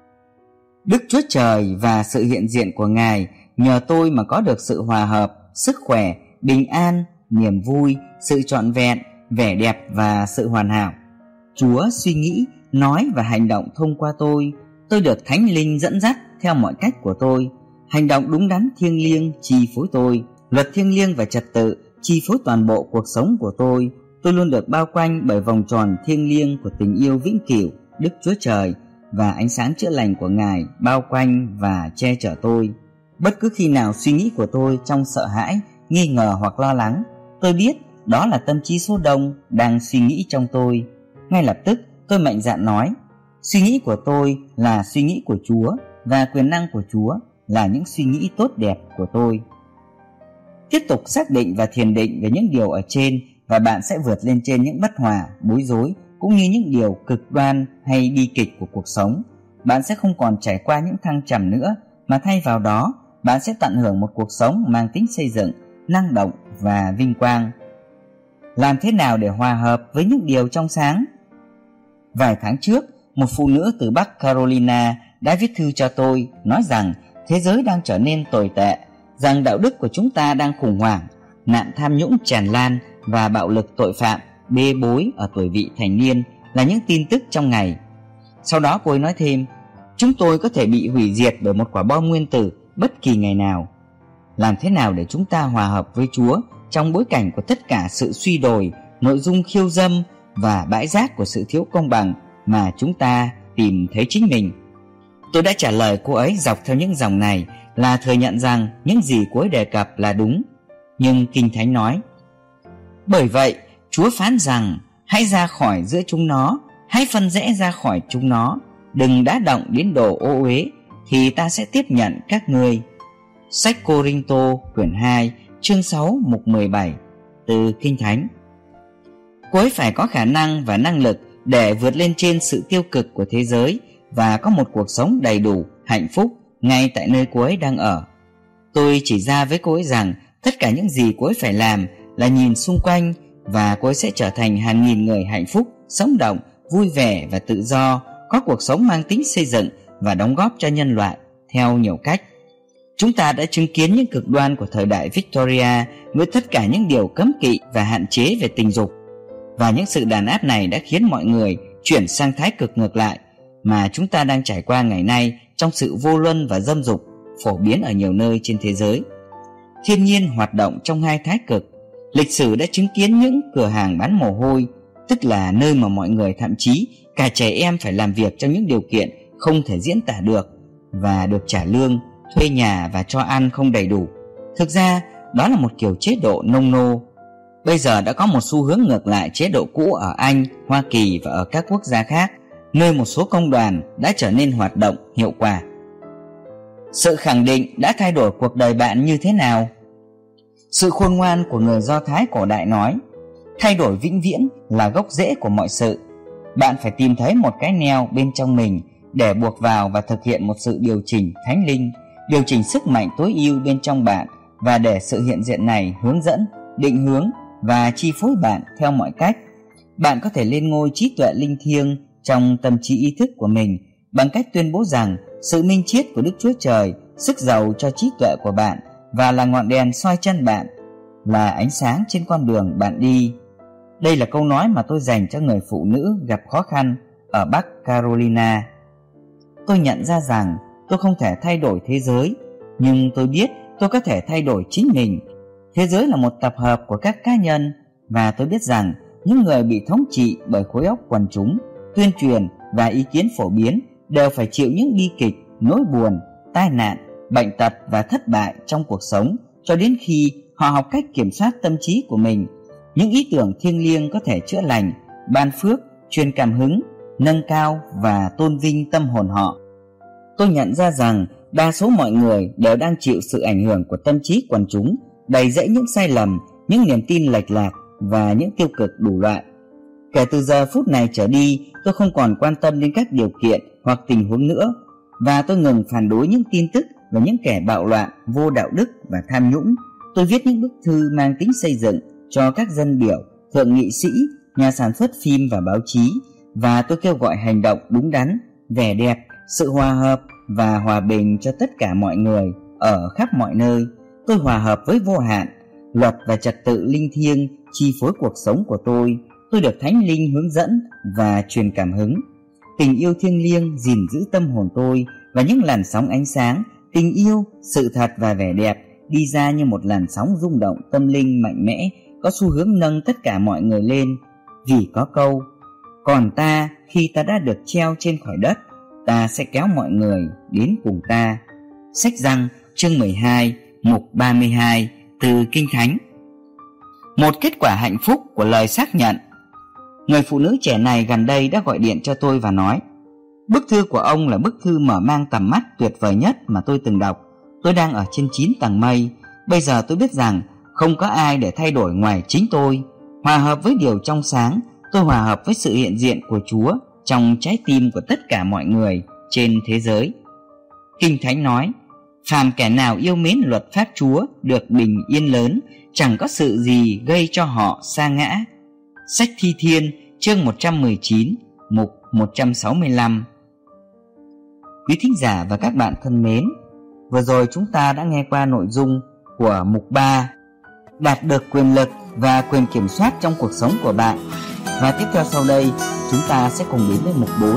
Đức Chúa Trời và sự hiện diện của Ngài nhờ tôi mà có được sự hòa hợp, sức khỏe, bình an, niềm vui, sự trọn vẹn, vẻ đẹp và sự hoàn hảo. Chúa suy nghĩ, nói và hành động thông qua tôi. Tôi được Thánh Linh dẫn dắt theo mọi cách của tôi. Hành động đúng đắn thiêng liêng chi phối tôi. Luật thiêng liêng và trật tự chi phối toàn bộ cuộc sống của tôi. Tôi luôn được bao quanh bởi vòng tròn thiêng liêng của tình yêu vĩnh cửu Đức Chúa Trời, và ánh sáng chữa lành của Ngài bao quanh và che chở tôi. Bất cứ khi nào suy nghĩ của tôi trong sợ hãi, nghi ngờ hoặc lo lắng, tôi biết đó là tâm trí số đông đang suy nghĩ trong tôi. Ngay lập tức tôi mạnh dạn nói: suy nghĩ của tôi là suy nghĩ của Chúa, và quyền năng của Chúa là những suy nghĩ tốt đẹp của tôi. Tiếp tục xác định và thiền định về những điều ở trên, và bạn sẽ vượt lên trên những bất hòa, bối rối cũng như những điều cực đoan hay bi kịch của cuộc sống. Bạn sẽ không còn trải qua những thăng trầm nữa, mà thay vào đó, bạn sẽ tận hưởng một cuộc sống mang tính xây dựng, năng động và vinh quang. Làm thế nào để hòa hợp với những điều trong sáng? Vài tháng trước, một phụ nữ từ Bắc Carolina đã viết thư cho tôi, nói rằng thế giới đang trở nên tồi tệ, rằng đạo đức của chúng ta đang khủng hoảng, nạn tham nhũng tràn lan và bạo lực tội phạm bê bối ở tuổi vị thành niên là những tin tức trong ngày. Sau đó cô ấy nói thêm: chúng tôi có thể bị hủy diệt bởi một quả bom nguyên tử bất kỳ ngày nào. Làm thế nào để chúng ta hòa hợp với Chúa trong bối cảnh của tất cả sự suy đồi, nội dung khiêu dâm và bãi rác của sự thiếu công bằng mà chúng ta tìm thấy chính mình? Tôi đã trả lời cô ấy dọc theo những dòng này là thừa nhận rằng những gì cô ấy đề cập là đúng. Nhưng Kinh Thánh nói: bởi vậy Chúa phán rằng hãy ra khỏi giữa chúng nó, hãy phân rẽ ra khỏi chúng nó, đừng đá động đến đồ ô uế, thì ta sẽ tiếp nhận các ngươi. Sách Cô-rinh-tô quyển hai chương sáu mục mười bảy từ Kinh Thánh. Cô ấy phải có khả năng và năng lực để vượt lên trên sự tiêu cực của thế giới và có một cuộc sống đầy đủ, hạnh phúc ngay tại nơi cô ấy đang ở. Tôi chỉ ra với cô ấy rằng tất cả những gì cô ấy phải làm là nhìn xung quanh, và cô ấy sẽ trở thành hàng nghìn người hạnh phúc, sống động, vui vẻ và tự do, có cuộc sống mang tính xây dựng và đóng góp cho nhân loại theo nhiều cách. Chúng ta đã chứng kiến những cực đoan của thời đại Victoria với tất cả những điều cấm kỵ và hạn chế về tình dục, và những sự đàn áp này đã khiến mọi người chuyển sang thái cực ngược lại mà chúng ta đang trải qua ngày nay trong sự vô luân và dâm dục phổ biến ở nhiều nơi trên thế giới. Thiên nhiên hoạt động trong hai thái cực. Lịch sử đã chứng kiến những cửa hàng bán mồ hôi, tức là nơi mà mọi người, thậm chí cả trẻ em, phải làm việc trong những điều kiện không thể diễn tả được và được trả lương, thuê nhà và cho ăn không đầy đủ. Thực ra đó là một kiểu chế độ nông nô. Bây giờ đã có một xu hướng ngược lại chế độ cũ ở Anh, Hoa Kỳ và ở các quốc gia khác, nơi một số công đoàn đã trở nên hoạt động hiệu quả. Sự khẳng định đã thay đổi cuộc đời bạn như thế nào? Sự khôn ngoan của người Do Thái cổ đại nói, thay đổi vĩnh viễn là gốc rễ của mọi sự. Bạn phải tìm thấy một cái neo bên trong mình để buộc vào và thực hiện một sự điều chỉnh thánh linh, điều chỉnh sức mạnh tối ưu bên trong bạn, và để sự hiện diện này hướng dẫn, định hướng và chi phối bạn theo mọi cách. Bạn có thể lên ngôi trí tuệ linh thiêng trong tâm trí ý thức của mình bằng cách tuyên bố rằng sự minh triết của Đức Chúa Trời sức giàu cho trí tuệ của bạn và là ngọn đèn soi chân bạn, là ánh sáng trên con đường bạn đi. Đây là câu nói mà tôi dành cho người phụ nữ gặp khó khăn ở Bắc Carolina. Tôi nhận ra rằng tôi không thể thay đổi thế giới, nhưng tôi biết tôi có thể thay đổi chính mình. Thế giới là một tập hợp của các cá nhân, và tôi biết rằng những người bị thống trị bởi khối óc quần chúng, tuyên truyền và ý kiến phổ biến đều phải chịu những bi kịch, nỗi buồn, tai nạn, bệnh tật và thất bại trong cuộc sống cho đến khi họ học cách kiểm soát tâm trí của mình. Những ý tưởng thiêng liêng có thể chữa lành, ban phước, truyền cảm hứng, nâng cao và tôn vinh tâm hồn họ. Tôi nhận ra rằng đa số mọi người đều đang chịu sự ảnh hưởng của tâm trí quần chúng, đầy rẫy những sai lầm, những niềm tin lệch lạc và những tiêu cực đủ loại. Kể từ giờ phút này trở đi, tôi không còn quan tâm đến các điều kiện hoặc tình huống nữa, và tôi ngừng phản đối những tin tức về những kẻ bạo loạn, vô đạo đức và tham nhũng. Tôi viết những bức thư mang tính xây dựng cho các dân biểu, thượng nghị sĩ, nhà sản xuất phim và báo chí, và tôi kêu gọi hành động đúng đắn, vẻ đẹp, sự hòa hợp và hòa bình cho tất cả mọi người ở khắp mọi nơi. Tôi hòa hợp với vô hạn, luật và trật tự linh thiêng chi phối cuộc sống của tôi. Tôi được Thánh Linh hướng dẫn và truyền cảm hứng. Tình yêu thiêng liêng gìn giữ tâm hồn tôi, và những làn sóng ánh sáng, tình yêu, sự thật và vẻ đẹp đi ra như một làn sóng rung động tâm linh mạnh mẽ, có xu hướng nâng tất cả mọi người lên. Vì có câu, còn ta khi ta đã được treo trên khỏi đất, ta sẽ kéo mọi người đến cùng ta. Sách Răng chương mười hai, mục ba mươi hai, từ Kinh Thánh. Một kết quả hạnh phúc của lời xác nhận. Người phụ nữ trẻ này gần đây đã gọi điện cho tôi và nói, bức thư của ông là bức thư mở mang tầm mắt tuyệt vời nhất mà tôi từng đọc. Tôi đang ở trên chín tầng mây. Bây giờ tôi biết rằng không có ai để thay đổi ngoài chính tôi. Hòa hợp với điều trong sáng, tôi hòa hợp với sự hiện diện của Chúa trong trái tim của tất cả mọi người trên thế giới. Kinh Thánh nói, phàm kẻ nào yêu mến luật pháp Chúa được bình yên lớn, chẳng có sự gì gây cho họ sa ngã. Sách Thi Thiên chương một trăm mười chín, mục một trăm sáu mươi lăm. Quý thính giả và các bạn thân mến, vừa rồi chúng ta đã nghe qua nội dung của mục ba, đạt được quyền lực và quyền kiểm soát trong cuộc sống của bạn. Và tiếp theo sau đây, chúng ta sẽ cùng đến với mục bốn.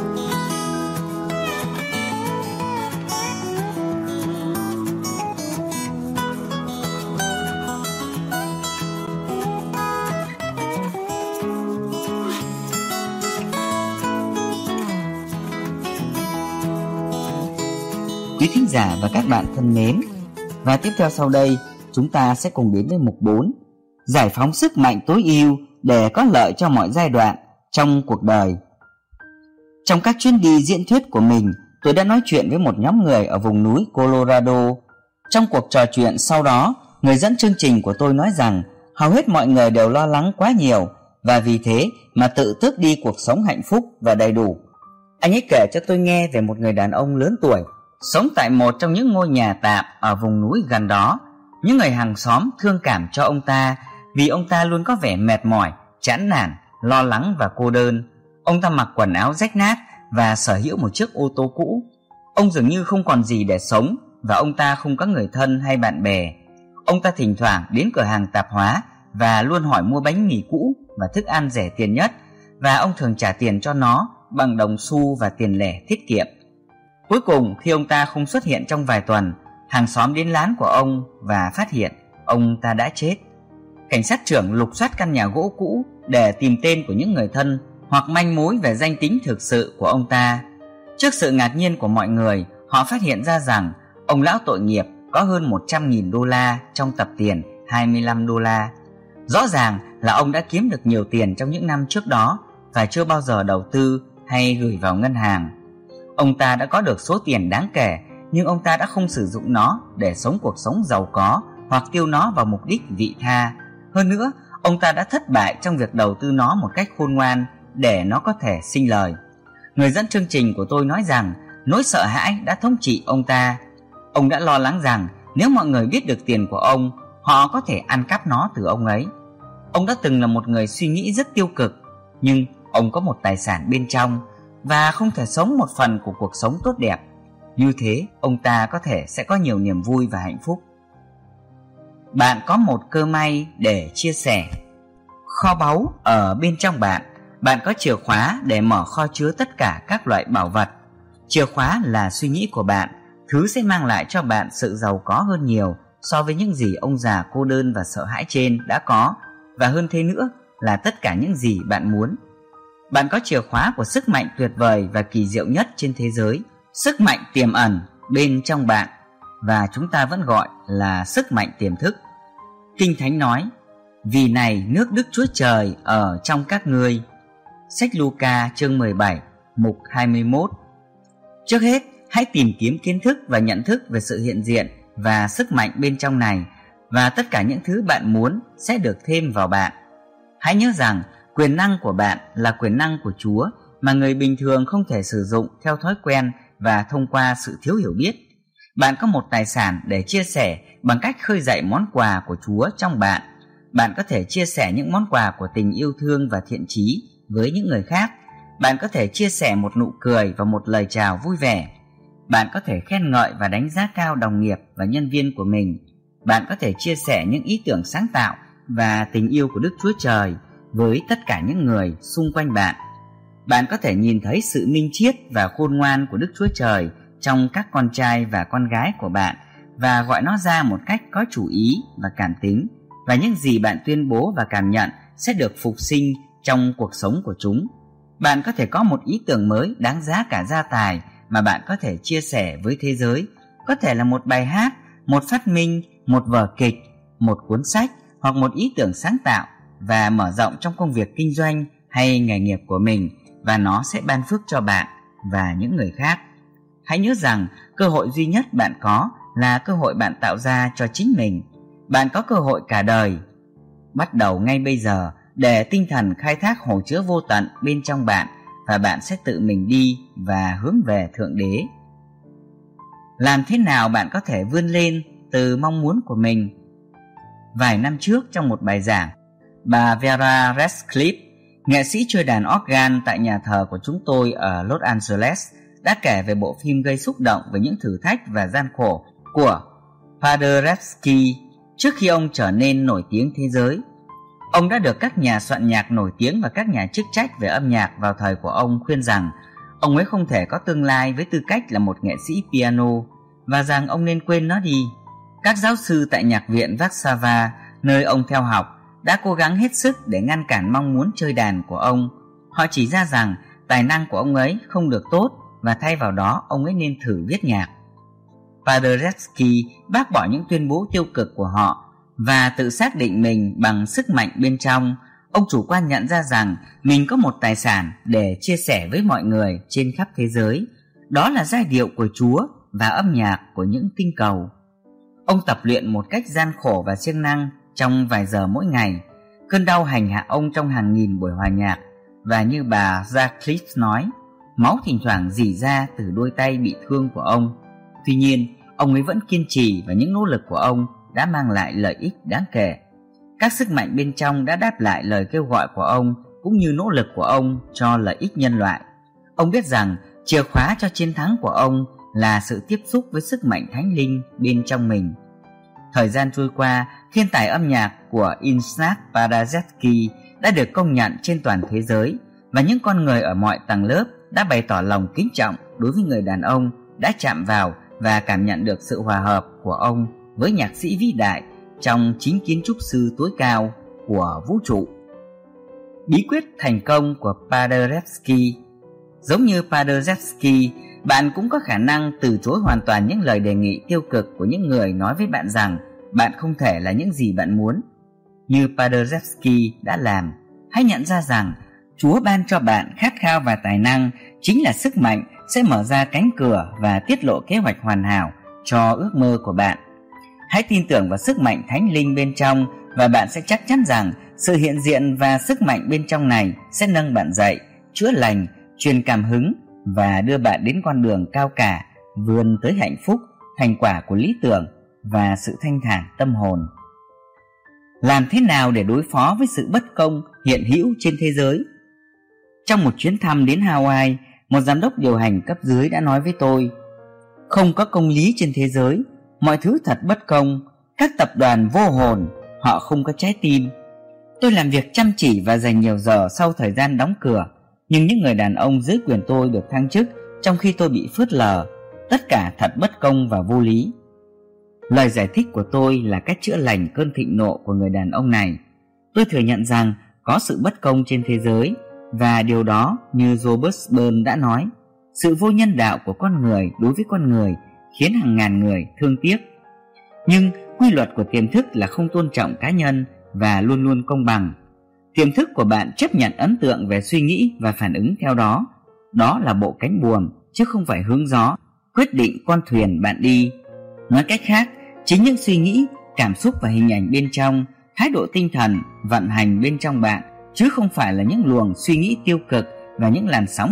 Quý thính giả và các bạn thân mến, và tiếp theo sau đây, chúng ta sẽ cùng đến với mục bốn, giải phóng sức mạnh tối ưu để có lợi cho mọi giai đoạn trong cuộc đời. Trong các chuyến đi diễn thuyết của mình, tôi đã nói chuyện với một nhóm người ở vùng núi Colorado. Trong cuộc trò chuyện sau đó, người dẫn chương trình của tôi nói rằng hầu hết mọi người đều lo lắng quá nhiều, và vì thế mà tự tước đi cuộc sống hạnh phúc và đầy đủ. Anh ấy kể cho tôi nghe về một người đàn ông lớn tuổi, sống tại một trong những ngôi nhà tạm ở vùng núi gần đó. Những người hàng xóm thương cảm cho ông ta vì ông ta luôn có vẻ mệt mỏi, chán nản, lo lắng và cô đơn. Ông ta mặc quần áo rách nát và sở hữu một chiếc ô tô cũ. Ông dường như không còn gì để sống, và ông ta không có người thân hay bạn bè. Ông ta thỉnh thoảng đến cửa hàng tạp hóa và luôn hỏi mua bánh mì cũ và thức ăn rẻ tiền nhất, và ông thường trả tiền cho nó bằng đồng xu và tiền lẻ tiết kiệm. Cuối cùng, khi ông ta không xuất hiện trong vài tuần, hàng xóm đến lán của ông và phát hiện ông ta đã chết. Cảnh sát trưởng lục soát căn nhà gỗ cũ để tìm tên của những người thân hoặc manh mối về danh tính thực sự của ông ta. Trước sự ngạc nhiên của mọi người, họ phát hiện ra rằng ông lão tội nghiệp có hơn một trăm nghìn đô la trong tập tiền hai mươi lăm đô la. Rõ ràng là ông đã kiếm được nhiều tiền trong những năm trước đó và chưa bao giờ đầu tư hay gửi vào ngân hàng. Ông ta đã có được số tiền đáng kể, nhưng ông ta đã không sử dụng nó để sống cuộc sống giàu có hoặc tiêu nó vào mục đích vị tha. Hơn nữa, ông ta đã thất bại trong việc đầu tư nó một cách khôn ngoan để nó có thể sinh lời. Người dẫn chương trình của tôi nói rằng nỗi sợ hãi đã thống trị ông ta. Ông đã lo lắng rằng nếu mọi người biết được tiền của ông, họ có thể ăn cắp nó từ ông ấy. Ông đã từng là một người suy nghĩ rất tiêu cực, nhưng ông có một tài sản bên trong và không thể sống một phần của cuộc sống tốt đẹp. Như thế, ông ta có thể sẽ có nhiều niềm vui và hạnh phúc. Bạn có một cơ may để chia sẻ. Kho báu ở bên trong bạn. Bạn có chìa khóa để mở kho chứa tất cả các loại bảo vật. Chìa khóa là suy nghĩ của bạn, thứ sẽ mang lại cho bạn sự giàu có hơn nhiều so với những gì ông già cô đơn và sợ hãi trên đã có, và hơn thế nữa là tất cả những gì bạn muốn. Bạn có chìa khóa của sức mạnh tuyệt vời và kỳ diệu nhất trên thế giới, sức mạnh tiềm ẩn bên trong bạn, và chúng ta vẫn gọi là sức mạnh tiềm thức. Kinh Thánh nói: vì này nước Đức Chúa Trời ở trong các ngươi. Sách Luca chương mười bảy, mục hai mươi mốt. Trước hết, hãy tìm kiếm kiến thức và nhận thức về sự hiện diện và sức mạnh bên trong này, và tất cả những thứ bạn muốn sẽ được thêm vào bạn. Hãy nhớ rằng quyền năng của bạn là quyền năng của Chúa mà người bình thường không thể sử dụng theo thói quen và thông qua sự thiếu hiểu biết. Bạn có một tài sản để chia sẻ bằng cách khơi dậy món quà của Chúa trong bạn. Bạn có thể chia sẻ những món quà của tình yêu thương và thiện chí với những người khác. Bạn có thể chia sẻ một nụ cười và một lời chào vui vẻ. Bạn có thể khen ngợi và đánh giá cao đồng nghiệp và nhân viên của mình. Bạn có thể chia sẻ những ý tưởng sáng tạo và tình yêu của Đức Chúa Trời với tất cả những người xung quanh bạn. Bạn có thể nhìn thấy sự minh triết và khôn ngoan của Đức Chúa Trời trong các con trai và con gái của bạn và gọi nó ra một cách có chủ ý và cảm tính, và những gì bạn tuyên bố và cảm nhận sẽ được phục sinh trong cuộc sống của chúng. Bạn có thể có một ý tưởng mới đáng giá cả gia tài mà bạn có thể chia sẻ với thế giới. Có thể là một bài hát, một phát minh, một vở kịch, một cuốn sách hoặc một ý tưởng sáng tạo và mở rộng trong công việc kinh doanh hay nghề nghiệp của mình, và nó sẽ ban phước cho bạn và những người khác. Hãy nhớ rằng cơ hội duy nhất bạn có là cơ hội bạn tạo ra cho chính mình. Bạn có cơ hội cả đời. Bắt đầu ngay bây giờ để tinh thần khai thác hồ chứa vô tận bên trong bạn, và bạn sẽ tự mình đi và hướng về Thượng Đế. Làm thế nào bạn có thể vươn lên từ mong muốn của mình? Vài năm trước, trong một bài giảng, bà Vera Radcliffe, nghệ sĩ chơi đàn organ tại nhà thờ của chúng tôi ở Los Angeles, đã kể về bộ phim gây xúc động về những thử thách và gian khổ của Paderewski trước khi ông trở nên nổi tiếng thế giới. Ông đã được các nhà soạn nhạc nổi tiếng và các nhà chức trách về âm nhạc vào thời của ông khuyên rằng ông ấy không thể có tương lai với tư cách là một nghệ sĩ piano, và rằng ông nên quên nó đi. Các giáo sư tại nhạc viện Warsaw, nơi ông theo học, đã cố gắng hết sức để ngăn cản mong muốn chơi đàn của ông. Họ chỉ ra rằng tài năng của ông ấy không được tốt, và thay vào đó ông ấy nên thử viết nhạc. Paderewski bác bỏ những tuyên bố tiêu cực của họ và tự xác định mình bằng sức mạnh bên trong. Ông chủ quan nhận ra rằng mình có một tài sản để chia sẻ với mọi người trên khắp thế giới. Đó là giai điệu của Chúa và âm nhạc của những tinh cầu. Ông tập luyện một cách gian khổ và siêng năng trong vài giờ mỗi ngày. Cơn đau hành hạ ông trong hàng nghìn buổi hòa nhạc, và như bà Radcliffe nói, máu thỉnh thoảng rỉ ra từ đôi tay bị thương của ông. Tuy nhiên, ông ấy vẫn kiên trì, và những nỗ lực của ông đã mang lại lợi ích đáng kể. Các sức mạnh bên trong đã đáp lại lời kêu gọi của ông, cũng như nỗ lực của ông cho lợi ích nhân loại. Ông biết rằng chìa khóa cho chiến thắng của ông là sự tiếp xúc với sức mạnh thánh linh bên trong mình. Thời gian trôi qua, thiên tài âm nhạc của Ignác Paderewski đã được công nhận trên toàn thế giới, và những con người ở mọi tầng lớp đã bày tỏ lòng kính trọng đối với người đàn ông đã chạm vào và cảm nhận được sự hòa hợp của ông với nhạc sĩ vĩ đại trong chính kiến trúc sư tối cao của vũ trụ. Bí quyết thành công của Paderewski. Giống như Paderewski, bạn cũng có khả năng từ chối hoàn toàn những lời đề nghị tiêu cực của những người nói với bạn rằng bạn không thể là những gì bạn muốn. Như Paderewski đã làm, hãy nhận ra rằng Chúa ban cho bạn khát khao và tài năng chính là sức mạnh sẽ mở ra cánh cửa và tiết lộ kế hoạch hoàn hảo cho ước mơ của bạn. Hãy tin tưởng vào sức mạnh thánh linh bên trong và bạn sẽ chắc chắn rằng sự hiện diện và sức mạnh bên trong này sẽ nâng bạn dậy, chữa lành, truyền cảm hứng và đưa bạn đến con đường cao cả, vươn tới hạnh phúc, thành quả của lý tưởng và sự thanh thản tâm hồn. Làm thế nào để đối phó với sự bất công hiện hữu trên thế giới? Trong một chuyến thăm đến Hawaii, một giám đốc điều hành cấp dưới đã nói với tôi: không có công lý trên thế giới, mọi thứ thật bất công, các tập đoàn vô hồn, họ không có trái tim. Tôi làm việc chăm chỉ và dành nhiều giờ sau thời gian đóng cửa, nhưng những người đàn ông dưới quyền tôi được thăng chức trong khi tôi bị phớt lờ. Tất cả thật bất công và vô lý. Lời giải thích của tôi là cách chữa lành cơn thịnh nộ của người đàn ông này. Tôi thừa nhận rằng có sự bất công trên thế giới, và điều đó, như Robert Burns đã nói, sự vô nhân đạo của con người đối với con người khiến hàng ngàn người thương tiếc. Nhưng quy luật của tiềm thức là không tôn trọng cá nhân và luôn luôn công bằng. Tiềm thức của bạn chấp nhận ấn tượng về suy nghĩ và phản ứng theo đó. Đó là bộ cánh buồm chứ không phải hướng gió quyết định con thuyền bạn đi. Nói cách khác, chính những suy nghĩ, cảm xúc và hình ảnh bên trong, thái độ tinh thần vận hành bên trong bạn, chứ không phải là những luồng suy nghĩ tiêu cực và những làn sóng